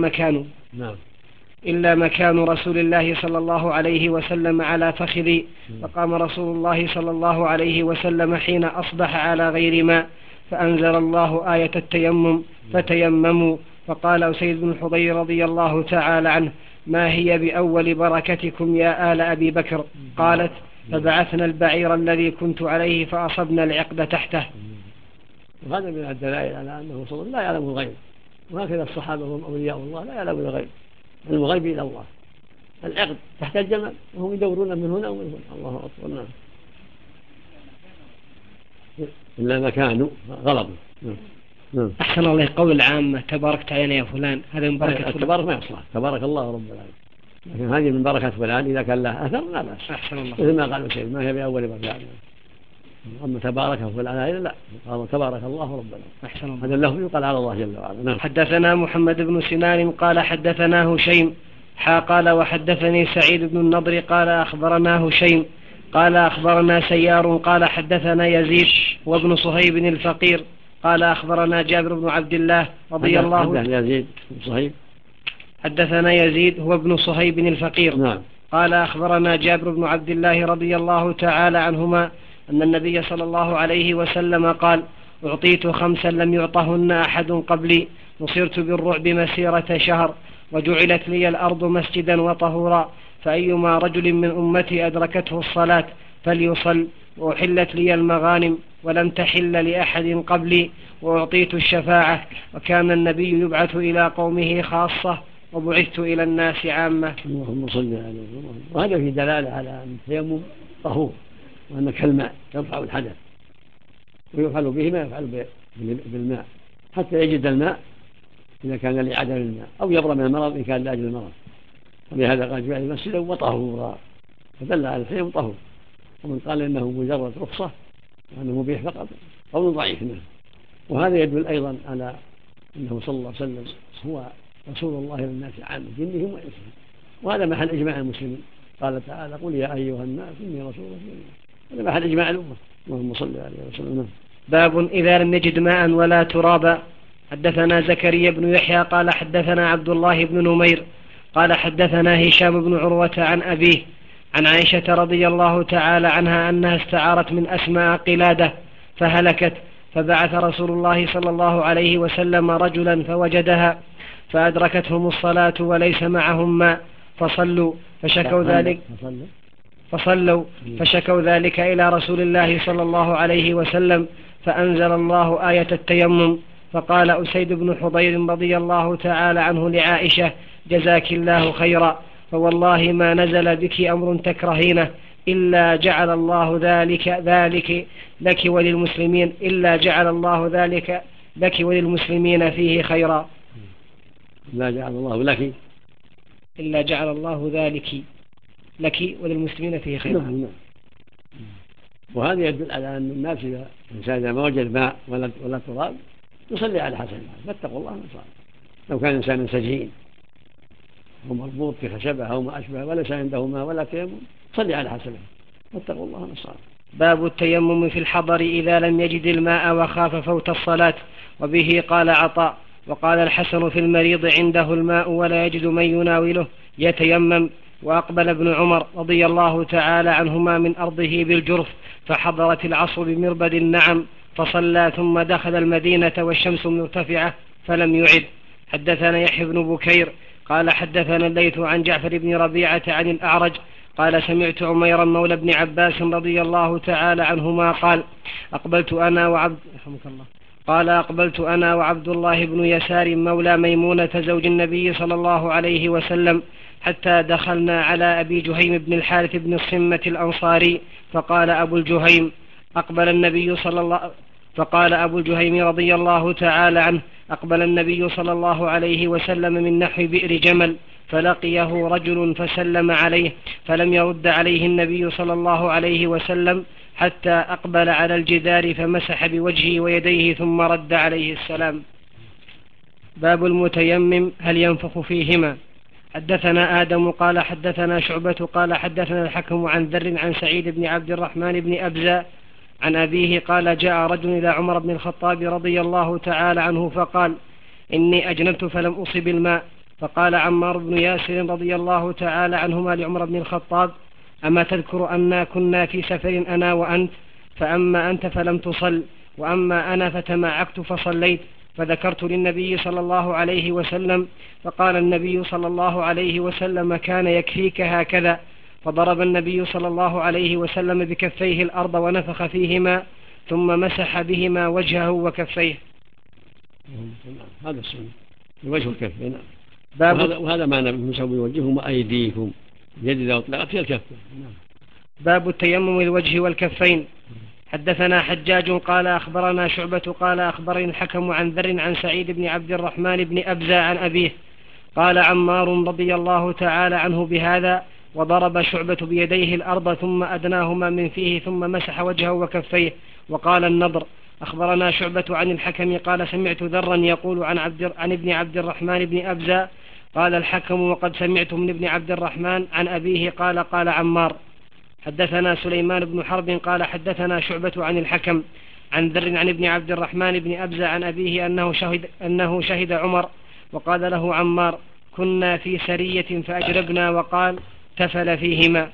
إلا مكان رسول الله صلى الله عليه وسلم على فخذي. فقام رسول الله صلى الله عليه وسلم حين أصبح على غير ماء فأنزل الله آية التيمم فتيمموا. فقال أسيد بن حضير رضي الله تعالى عنه ما هي بأول بركتكم يا آل أبي بكر؟ قالت فبعثنا البعير الذي كنت عليه فأصبنا العقد تحته. وهذا من الدلائل على أنه صلى الله عليه وسلم لا يعلم الغيب، وهكذا الصحابة هم أولياء الله لا يعلمون الغيب، الغيب إلى الله. العقد تحت الجمل وهم يدورون من هنا ومن هنا. الله أكبر. نعم. إلا ما كانوا غلطوا. أحسن الله. قول عامة تباركت علينا يا فلان هذا من بركة التبارك ما يصلح، تبارك الله رب العالمين، لكن هذه من بركة فلان إذا كان له أثر لا بأس. أحسن الله. مثل ما قالوا سيد ما هي بأول بركة. أما تبارك فلان لا، قال تبارك الله رب العالمين. أحسن الله. هذا اللفظ يقال على الله جل وعلا. نعم. حدثنا محمد بن سنان قال حدثنا هشيم قال وحدثني سعيد بن النضر قال أخبرنا هشيم قال أخبرنا سيار قال حدثنا يزيد وابن صهيب الفقير قال أخبرنا جابر بن عبد الله رضي الله عنه. يزيد بن صهيب حدثنا يزيد هو ابن صهيب الفقير. نعم. قال أخبرنا جابر بن عبد الله رضي الله تعالى عنهما أن النبي صلى الله عليه وسلم قال أعطيت 5 لم يعطهن أحد قبلي نصرت بالرعب مسيرة شهر وجعلت لي الأرض مسجدا وطهورا فأيما رجل من أمتي أدركته الصلاة فليصل وأحلت لي المغانم ولم تحل لأحد قبلي وأعطيت الشفاعة وكان النبي يبعث إلى قومه خاصة وبعثت إلى الناس عامة. اللهم صل على محمد. وهذا في دلالة على أن التيمم طهور وأن كالماء يرفع الحدث ويفعل به ما يفعل بالماء حتى يجد الماء إذا كان لعدم الماء أو يبرى من المرض إن كان لأجل المرض. ولهذا قال جعل المسجد وطهورا فدل على التيمم طهور. ومن قال إنه مجرد رخصة وأنه مبيح فقط قول ضعيف منه. وهذا يدل أيضا على أنه صلى الله عليه وسلم هو رسول الله للناس عامة جنهم وإنسهم، وهذا محل إجماع المسلمين. قال تعالى قل يا أيها الناس إني رسول الله. هذا محل إجماع الأمة. اللهم صل عليه وسلم. باب إذا لم يجد ماء ولا ترابا. حدثنا زكريا بن يحيى قال حدثنا عبد الله بن نمير قال حدثنا هشام بن عروة عن أبيه عن عائشة رضي الله تعالى عنها أنها استعارت من أسماء قلادة فهلكت فبعث رسول الله صلى الله عليه وسلم رجلا فوجدها فأدركتهم الصلاة وليس معهم ماء فصلوا فشكوا ذلك إلى رسول الله صلى الله عليه وسلم فأنزل الله آية التيمم. فقال أسيد بن حضير رضي الله تعالى عنه لعائشة جزاك الله خيرا فوالله ما نزل بك أمر تكرهينه إلا جعل الله ذلك لك وللمسلمين فيه خيرا. إلا جعل الله لك إلا جعل الله ذلك لك وللمسلمين فيه خيرا. نعم. وهذا يدل على أن الناس إذا ما وجد ماء ولا تراب يصلي على حسب فاتقوا الله ما صار. لو كان إنسان سجين أو مربوط في خشبة أو ما أشبه وليس عنده ماء ولا تيمم صلي على حسبه فاتقوا الله ما صار. باب التيمم في الحضر إذا لم يجد الماء وخاف فوت الصلاة. وبه قال عطاء. وقال الحسن في المريض عنده الماء ولا يجد من يناوله يتيمم. وأقبل ابن عمر رضي الله تعالى عنهما من أرضه بالجرف فحضرت العصر بمربد النعم فصلى ثم دخل المدينة والشمس مرتفعة فلم يعد. حدثنا يحيى بن بكير قال حدثنا الليث عن جعفر بن ربيعة عن الأعرج قال سمعت عميرا مولى بن عباس رضي الله تعالى عنهما قال أقبلت أنا وعبد الله بن يسار مولى ميمونة زوج النبي صلى الله عليه وسلم حتى دخلنا على أبي جهيم بن الحارث بن الصمة الأنصاري فقال أبو الجهيم رضي الله تعالى عنه أقبل النبي صلى الله عليه وسلم من نحو بئر جمل فلقيه رجل فسلم عليه فلم يرد عليه النبي صلى الله عليه وسلم حتى أقبل على الجدار فمسح بوجهه ويديه ثم رد عليه السلام. باب المتيمم هل ينفخ فيهما. حدثنا آدم قال حدثنا شعبة قال حدثنا الحكم عن ذر عن سعيد بن عبد الرحمن بن أبزة عن أبيه قال جاء رجل إلى عمر بن الخطاب رضي الله تعالى عنه فقال إني أجنبت فلم أصب الماء. فقال عمار بن ياسر رضي الله تعالى عنهما لعمر بن الخطاب أما تذكر أننا كنا في سفر أنا وأنت فأما أنت فلم تصل وأما أنا فتمعكت فصليت. فذكرت للنبي صلى الله عليه وسلم فقال النبي صلى الله عليه وسلم كان يكفيك هكذا. فضرب النبي صلى الله عليه وسلم بكفيه الأرض ونفخ فيهما ثم مسح بهما وجهه وكفيه. هذا السنة الوجه والكفين. وهذا معنى مسوي وجههم وأيديكم يد إذا أطلقت هي الكف. باب التيمم الوجه والكفين. حدثنا حجاج قال أخبرنا شعبة قال أخبرني الحكم عن ذر عن سعيد بن عبد الرحمن بن أبزة عن أبيه قال عمار رضي الله تعالى عنه بهذا وضرب شعبة بيديه الأرض ثم أدناهما من فيه ثم مسح وجهه وكفيه. وقال النضر أخبرنا شعبة عن الحكم قال سمعت ذرا يقول عن ابن عبد الرحمن بن أبزة قال الحكم وقد سمعت من ابن عبد الرحمن عن أبيه قال عمار. حدثنا سليمان بن حرب قال حدثنا شعبة عن الحكم عن ذر عن ابن عبد الرحمن بن أبزة عن أبيه أنه شهد عمر وقال له عمار كنا في سرية فأجربنا وقال تفل فيهما.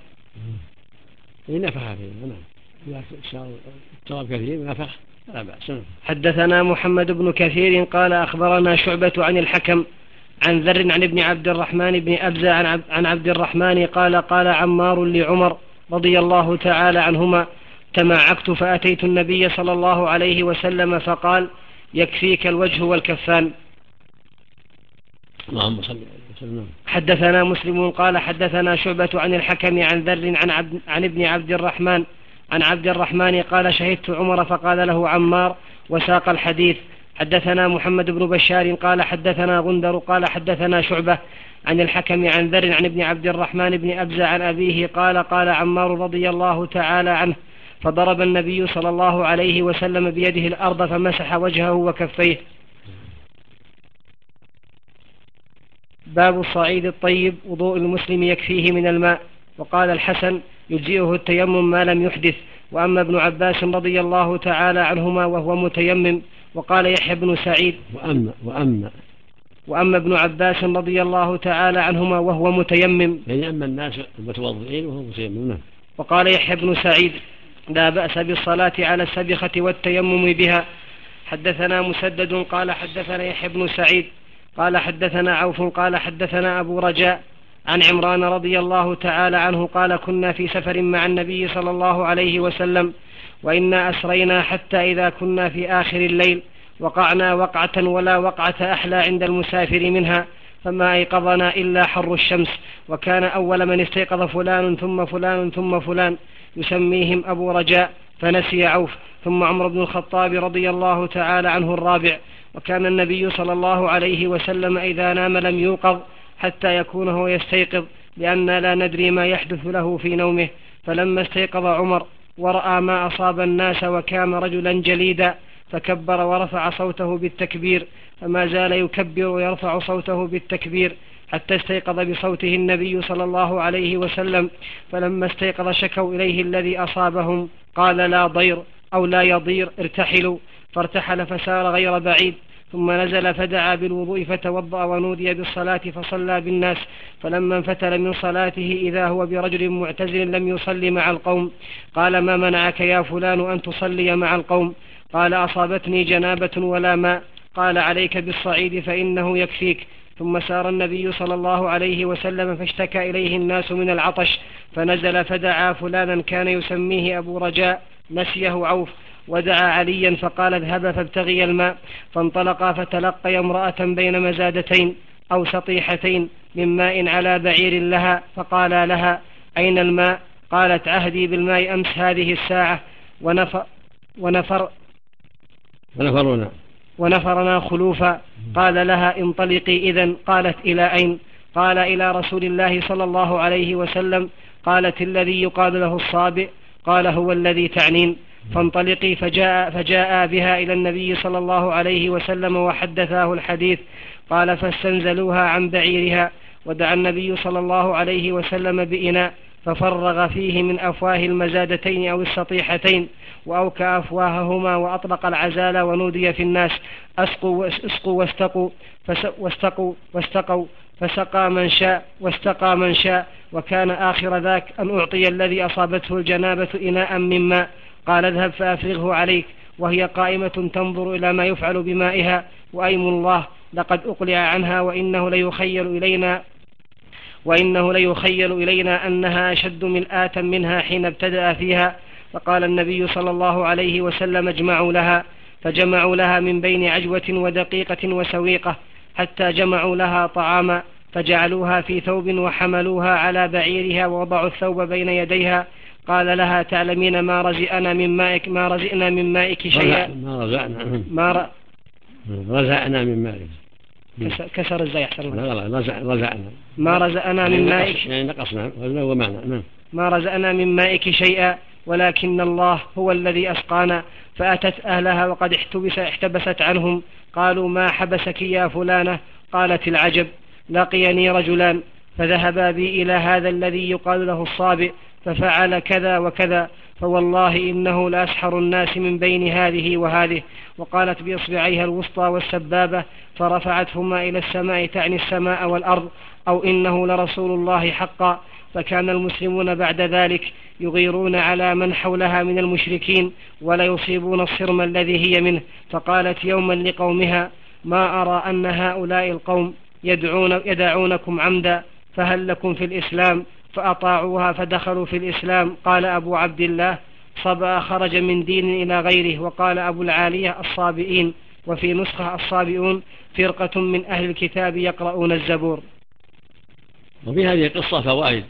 نفخ فيهما التراب كثير نفخ لا بأس. حدثنا محمد بن كثير قال أخبرنا شعبة عن الحكم عن ذر عن ابن عبد الرحمن بن أبزة عن عبد الرحمن قال عمار لعمر رضي الله تعالى عنهما تمعكت فأتيت النبي صلى الله عليه وسلم فقال يكفيك الوجه والكفان. اللهم صل وسلم. حدثنا مسلم قال حدثنا شعبة عن الحكم عن ذر عن ابن عبد الرحمن قال شهدت عمر فقال له عمار وساق الحديث. حدثنا محمد بن بشار قال حدثنا غندر قال حدثنا شعبة عن الحكم عن ذر عن ابن عبد الرحمن بن أبزة عن أبيه قال عمار رضي الله تعالى عنه فضرب النبي صلى الله عليه وسلم بيده الأرض فمسح وجهه وكفيه. باب الصعيد الطيب وضوء المسلم يكفيه من الماء. وقال الحسن يجزئه التيمم ما لم يحدث. وأما ابن عباس رضي الله تعالى عنهما وهو متيمم. وقال يحيى بن سعيد وأما ابن عباس رضي الله تعالى عنهما وهو متيمم يعني أما الناس المتوضئين وهو متيمم. وقال يحيى بن سعيد لا بأس بالصلاة على السبخة والتيمم بها. حدثنا مسدد قال حدثنا يحيى بن سعيد قال حدثنا عوف قال حدثنا أبو رجاء عن عمران رضي الله تعالى عنه قال كنا في سفر مع النبي صلى الله عليه وسلم وإنا أسرينا حتى إذا كنا في آخر الليل وقعنا وقعة ولا وقعة أحلى عند المسافر منها فما أيقظنا إلا حر الشمس. وكان أول من استيقظ فلان ثم فلان ثم فلان يسميهم أبو رجاء فنسي عوف ثم عمر بن الخطاب رضي الله تعالى عنه الرابع. وكان النبي صلى الله عليه وسلم إذا نام لم يوقظ حتى يكون هو يستيقظ لأننا لا ندري ما يحدث له في نومه. فلما استيقظ عمر ورأى ما أصاب الناس وكان رجلا جليدا فكبر ورفع صوته بالتكبير، فما زال يكبر ويرفع صوته بالتكبير حتى استيقظ بصوته النبي صلى الله عليه وسلم. فلما استيقظ شكوا إليه الذي أصابهم، قال لا ضير أو لا يضير، ارتحلوا. فارتحل فسار غير بعيد، ثم نزل فدعا بالوضوء فتوضأ ونودي بالصلاة فصلى بالناس. فلما انفتل من صلاته إذا هو برجل معتزل لم يصلي مع القوم. قال ما منعك يا فلان أن تصلي مع القوم؟ قال أصابتني جنابة ولا ماء. قال عليك بالصعيد فإنه يكفيك. ثم سار النبي صلى الله عليه وسلم فاشتكى إليه الناس من العطش، فنزل فدعا فلانا كان يسميه أبو رجاء نسيه عوف، ودعا عليا فقال اذهب فابتغي الماء. فانطلقا فتلقي امرأة بين مزادتين أو سطيحتين من ماء على بعير لها، فقالا لها أين الماء؟ قالت عهدي بالماء أمس هذه الساعة ونفرنا خلوفا. قال لها انطلقي إذن. قالت إلى أين؟ قال إلى رسول الله صلى الله عليه وسلم. قالت الذي يقال له الصابئ. قال هو الذي تعنين. فانطلقي. فجاء بها إلى النبي صلى الله عليه وسلم وحدثاه الحديث. قال فاستنزلوها عن بعيرها، ودعا النبي صلى الله عليه وسلم بإناء ففرغ فيه من أفواه المزادتين أو السطيحتين، وأوكى أفواههما وأطلق العزال ونودي في الناس اسقوا واستقوا فسقى من شاء واستقى من شاء. وكان آخر ذاك أن أعطي الذي أصابته الجنابة إناء من ماء. قال اذهب فأفرغه عليك. وهي قائمة تنظر إلى ما يفعل بمائها، وأيم الله لقد أقلع عنها وإنه ليخيل إلينا أنها أشد ملآة منها حين ابتدأ فيها. فقال النبي صلى الله عليه وسلم اجمعوا لها. فجمعوا لها من بين عجوة ودقيقة وسويقة حتى جمعوا لها طعاما، فجعلوها في ثوب وحملوها على بعيرها ووضعوا الثوب بين يديها. قال لها تعلمين ما رزئنا من مائك شيئا. رزعنا من مائك. كسر الزاي أحسن الله. رزعنا ما رزقنا من مائك، يعني نقصنا هو معنى. ما رزقنا من مائك شيئا ولكن الله هو الذي أسقانا. فأتت أهلها وقد احتبست عنهم. قالوا ما حبسك يا فلانة؟ قالت العجب لقيني رجلان فذهبا بي إلى هذا الذي يقال له الصابئ ففعل كذا وكذا، فوالله إنه لأسحر الناس من بين هذه وهذه. وقالت بإصبعيها الوسطى والسبابة فرفعتهما إلى السماء تعني السماء والأرض، أو إنه لرسول الله حقا. فكان المسلمون بعد ذلك يغيرون على من حولها من المشركين ولا يصيبون الصرم الذي هي منه. فقالت يوما لقومها ما أرى أن هؤلاء القوم يدعونكم عمدا، فهل لكم في الإسلام؟ فأطاعوها فدخلوا في الإسلام. قال أبو عبد الله صبأ خرج من دين إلى غيره. وقال أبو العالية الصابئين، وفي نسخة الصابئون فرقة من أهل الكتاب يقرؤون الزبور. وفي هذه القصة فوائد.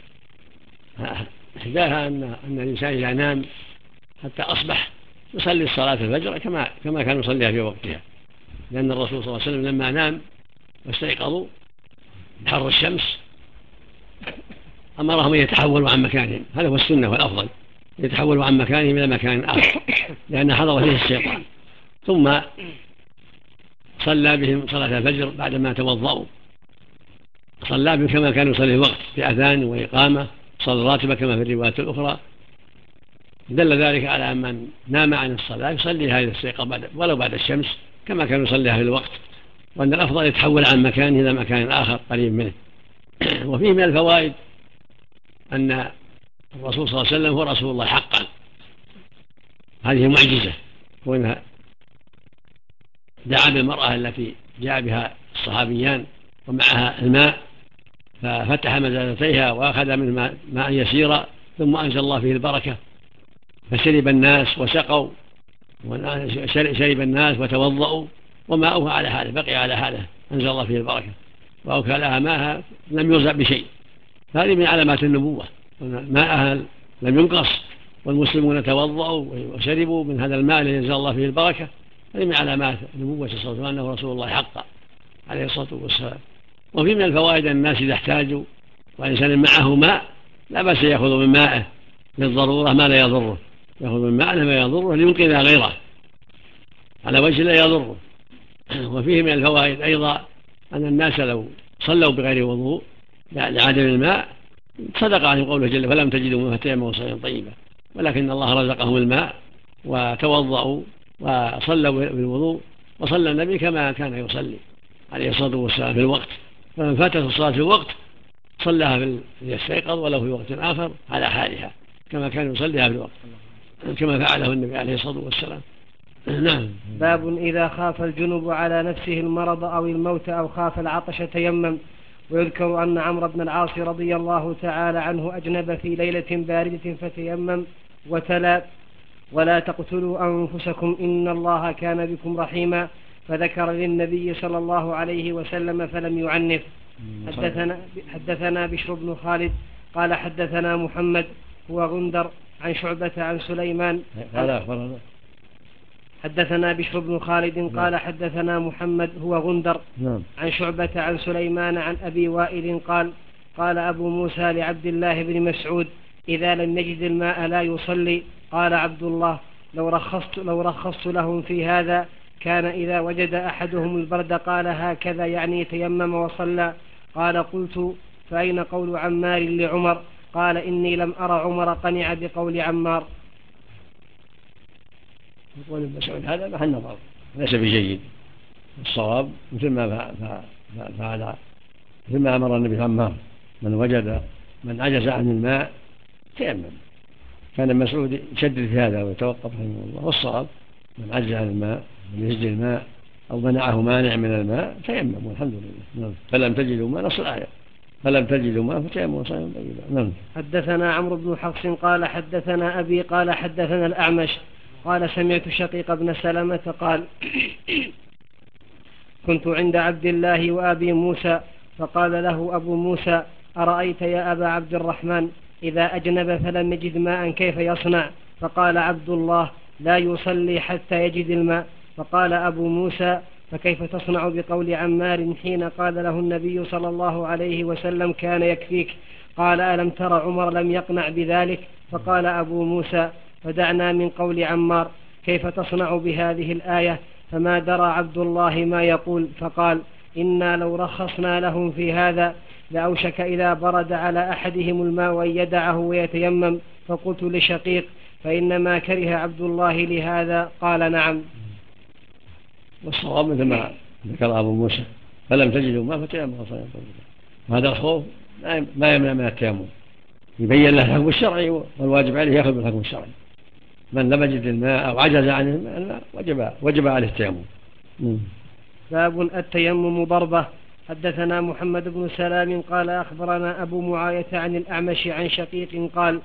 إحداها أن الإنسان إذا نام حتى أصبح يصلي الصلاة الفجر كما كان يصليها في وقتها، لأن الرسول صلى الله عليه وسلم لما نام واستيقظوا بحر الشمس أمرهم أن يتحولوا عن مكانهم، هذا هو السنة والأفضل، يتحولوا عن مكانهم إلى مكان آخر لأن حضر فيه الشيطان. ثم صلى بهم صلاة الفجر بعدما توضأوا، صلى بهم كما كانوا يصلي الوقت بأذان وإقامة، صلاة راتبة كما في الروايات الأخرى. دل ذلك على أن من نام عن الصلاة يصلي هذه الاستيقاظ ولو بعد الشمس كما كانوا يصليها في الوقت، وأن الأفضل يتحول عن مكانه إلى مكان آخر قريب منه. وفيه من الفوائد أن الرسول صلى الله عليه وسلم هو رسول الله حقا، هذه معجزة، وأنها دعا بالمرأة التي جاء بها الصحابيان ومعها الماء ففتح مزازتيها وأخذ من ماء يسيرا ثم أنزل الله فيه البركة، فشرب الناس وسقوا، شرب الناس وتوضأوا، وماؤها على حاله بقي على حاله، أنزل الله فيه البركة وأوكى لها ماءها لم يرزق بشيء. هذه من علامات النبوة، ماءها لم ينقص والمسلمون توضأوا وشربوا من هذا الماء الذي أنزل الله فيه البركة. هذه من علامات النبوة صلى الله عليه وسلم أنه رسول الله حقا عليه الصلاة والسلام. وفي من الفوائد أن الناس إذا احتاجوا وإنسان معه ماء لا بأس يأخذ من مائه للضرورة ما لا يضره، يأخذ من ماء ما يضره لينقذ غيره. على وجه لا يضره. وفيه من الفوائد أيضا أن الناس لو صلوا بغير وضوء لعدم الماء صدق عنه قوله جل فلم تجدوا ماء فتيمموا صعيدا طيبا، ولكن الله رزقهم الماء وتوضأوا وصلوا بالوضوء، وصلى النبي كما كان يصلي عليه الصلاة والسلام في الوقت، فمن فاتته الصلاة في الوقت صلىها ليستيقظ ولو في وقت آخر على حالها كما كان يصليها في الوقت كما فعله النبي عليه الصلاة والسلام. نعم. باب إذا خاف الجنب على نفسه المرض أو الموت أو خاف العطش تيمم. ويذكر أن عمرو بن العاص رضي الله تعالى عنه أجنب في ليلة باردة فتيمم وتلا ولا تقتلوا أنفسكم إن الله كان بكم رحيما، فذكر للنبي صلى الله عليه وسلم فلم يعنف. حدثنا بشر بن خالد قال حدثنا محمد هو غندر عن شعبة عن سليمان حدثنا بشر بن خالد قال حدثنا محمد هو غندر عن شعبة عن سليمان عن أبي وائل قال أبو موسى لعبد الله بن مسعود إذا لم يجد الماء لا يصلي. قال عبد الله لو رخصت لهم في هذا كان إذا وجد أحدهم البرد قال هكذا يعني تيمم وصلى. قال قلت فأين قول عمار لعمر؟ قال إني لم أرى عمر قنع بقول عمار. يقول ابن مسعود هذا محل نظر ليس بجيد. الصواب مثل ما فعل مثل ما أمر النبي عمار من عجز عن الماء تيمم. كان مسعود يشدد في هذا ويتوقف رحمه الله، والصواب من عجز عن الماء من يجد الماء أو منعه مانع من الماء تيمم والحمد لله. فلم تجدوا ماء نص الآية فلم تجدوا ماء فتيمموا صعيدا طيبا. حدثنا عمرو بن حفص قال حدثنا أبي قال حدثنا الأعمش قال سمعت شقيق بن سلمة قال كنت عند عبد الله وأبي موسى فقال له أبو موسى أرأيت يا أبا عبد الرحمن إذا أجنب فلم يجد ماء كيف يصنع؟ فقال عبد الله لا يصلي حتى يجد الماء. فقال أبو موسى فكيف تصنع بقول عمار حين قال له النبي صلى الله عليه وسلم كان يكفيك؟ قال ألم تر عمر لم يقنع بذلك؟ فقال أبو موسى فدعنا من قول عمار، كيف تصنع بهذه الآية؟ فما درى عبد الله ما يقول، فقال إنا لو رخصنا لهم في هذا لأوشك إذا برد على أحدهم الماء أن يدعه ويتيمم. فقلت لشقيق فإنما كره عبد الله لهذا؟ قال نعم. والصواب مثل ما ذكر أبو موسى فلم تجدوا ما فتيمموا صعيدا طيبا. وهذا الخوف ما يمنع من التيمم، يبين له الحكم الشرعي والواجب عليه يأخذ بالحكم الشرعي. من لم يجد الماء أو عجز عن الماء وجب عليه التيمم. باب التيمم ضربة. حدثنا محمد بن سلام قال أخبرنا أبو معاية عن الأعمش عن شقيق قال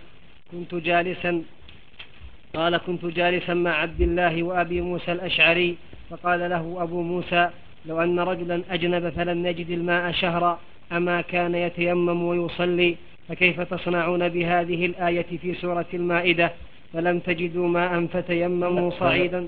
كنت جالسا مع عبد الله وأبي موسى الأشعري فقال له أبو موسى لو أن رجلا أجنب فلم يجد الماء شهرا أما كان يتيمم ويصلي؟ فكيف تصنعون بهذه الآية في سورة المائدة فلم تجدوا ماء فتيمموا صعيدا؟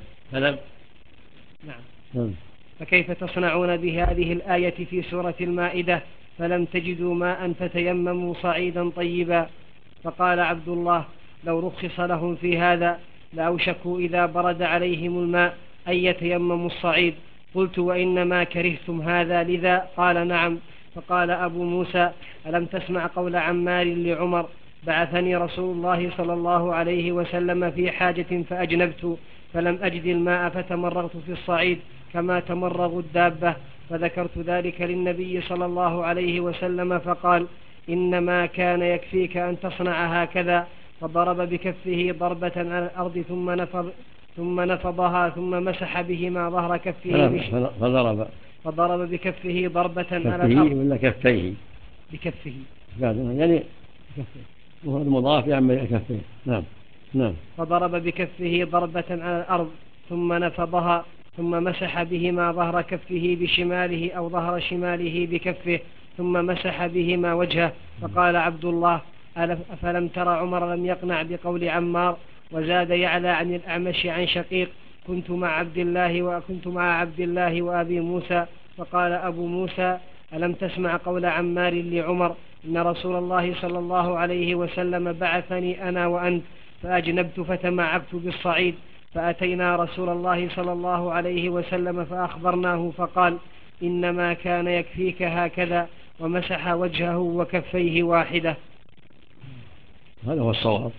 فكيف تصنعون بهذه الآية في سورة المائدة فلم تجدوا ماء فتيمموا صعيدا طيبا؟ فقال عبد الله لو رخص لهم في هذا لأوشكوا إذا برد عليهم الماء أن يتيمموا الصعيد. قلت وإنما كرهتم هذا لذا؟ قال نعم. فقال أبو موسى ألم تسمع قول عمار لعمر بعثني رسول الله صلى الله عليه وسلم في حاجة فأجنبت فلم أجد الماء فتمرغت في الصعيد كما تمرغ الدابة، فذكرت ذلك للنبي صلى الله عليه وسلم فقال إنما كان يكفيك أن صنع هكذا. فضرب بكفه ضربة على الأرض ثم نفضها ثم مسح بهما ظهر كفه فضرب بكفه ضربة على الأرض ولا كفيه بكفه يعني وهو المضاف يعمل كفيه. نعم. فضرب بكفه ضربة على الأرض ثم نفضها ثم مسح بهما ظهر كفه بشماله أو ظهر شماله بكفه ثم مسح بهما وجهه. فقال عبد الله أفلم ترى عمر لم يقنع بقول عمار؟ وزاد يعلى عن الأعمش عن شقيق كنت مع عبد الله وأبي موسى. فقال أبو موسى ألم تسمع قول عمار لعمر إن رسول الله صلى الله عليه وسلم بعثني أنا وأنت فأجنبت فتمعكت بالصعيد فأتينا رسول الله صلى الله عليه وسلم فأخبرناه فقال: إنما كان يكفيك هكذا، ومسح وجهه وكفيه واحدة. هذا هو الصواب.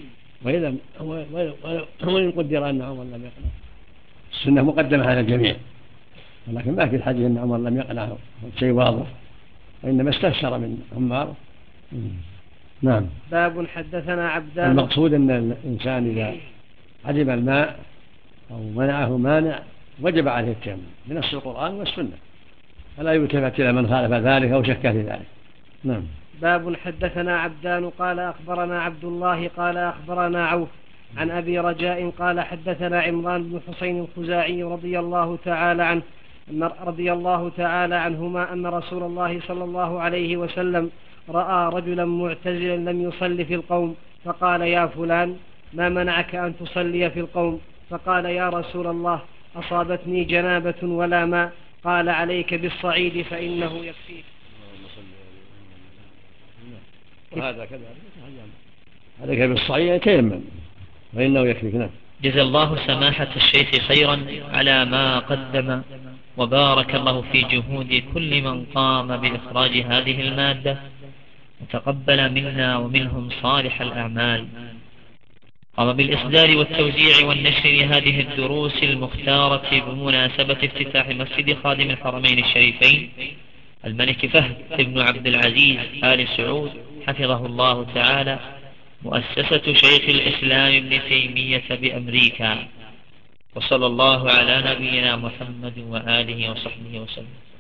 وإن قدر أن عمر لم يقنع، السنة مقدمة على الجميع، ولكن ما في الحديث أن عمر لم يقنع شيء واضح، وإنما استفسر من عمار. نعم. باب حدثنا عبدان. المقصود أن الإنسان إذا عدم الماء أو منعه مانع وجب عليه التيمم بنص القرآن والسنة، فلا يلتفت إلى من خالف ذلك أو شك في ذلك. نعم. باب حدثنا عبدان قال أخبرنا عبد الله قال أخبرنا عوف عن أبي رجاء قال حدثنا عمران بن حسين الخزاعي رضي الله تعالى عنهما أن رسول الله صلى الله عليه وسلم رأى رجلا معتزلا لم يصلي في القوم، فقال: يا فلان، ما منعك أن تصلي في القوم؟ فقال: يا رسول الله، أصابتني جنابة ولا ماء. قال: عليك بالصعيد فإنه يكفيك. وهذا كذلك عليك بالصعيد تيمم فإنه يكفيك. نعم. جزا الله سماحة الشيخ خيرا على ما قدم، وبارك الله في جهود كل من قام بإخراج هذه المادة، وتقبل منا ومنهم صالح الأعمال. قام بالإصدار والتوزيع والنشر لهذه الدروس المختارة بمناسبة افتتاح مسجد خادم الحرمين الشريفين الملك فهد بن عبد العزيز آل سعود حفظه الله تعالى، مؤسسة شيخ الإسلام ابن تيمية بأمريكا. وصلى الله على نبينا محمد وآله وصحبه وسلم.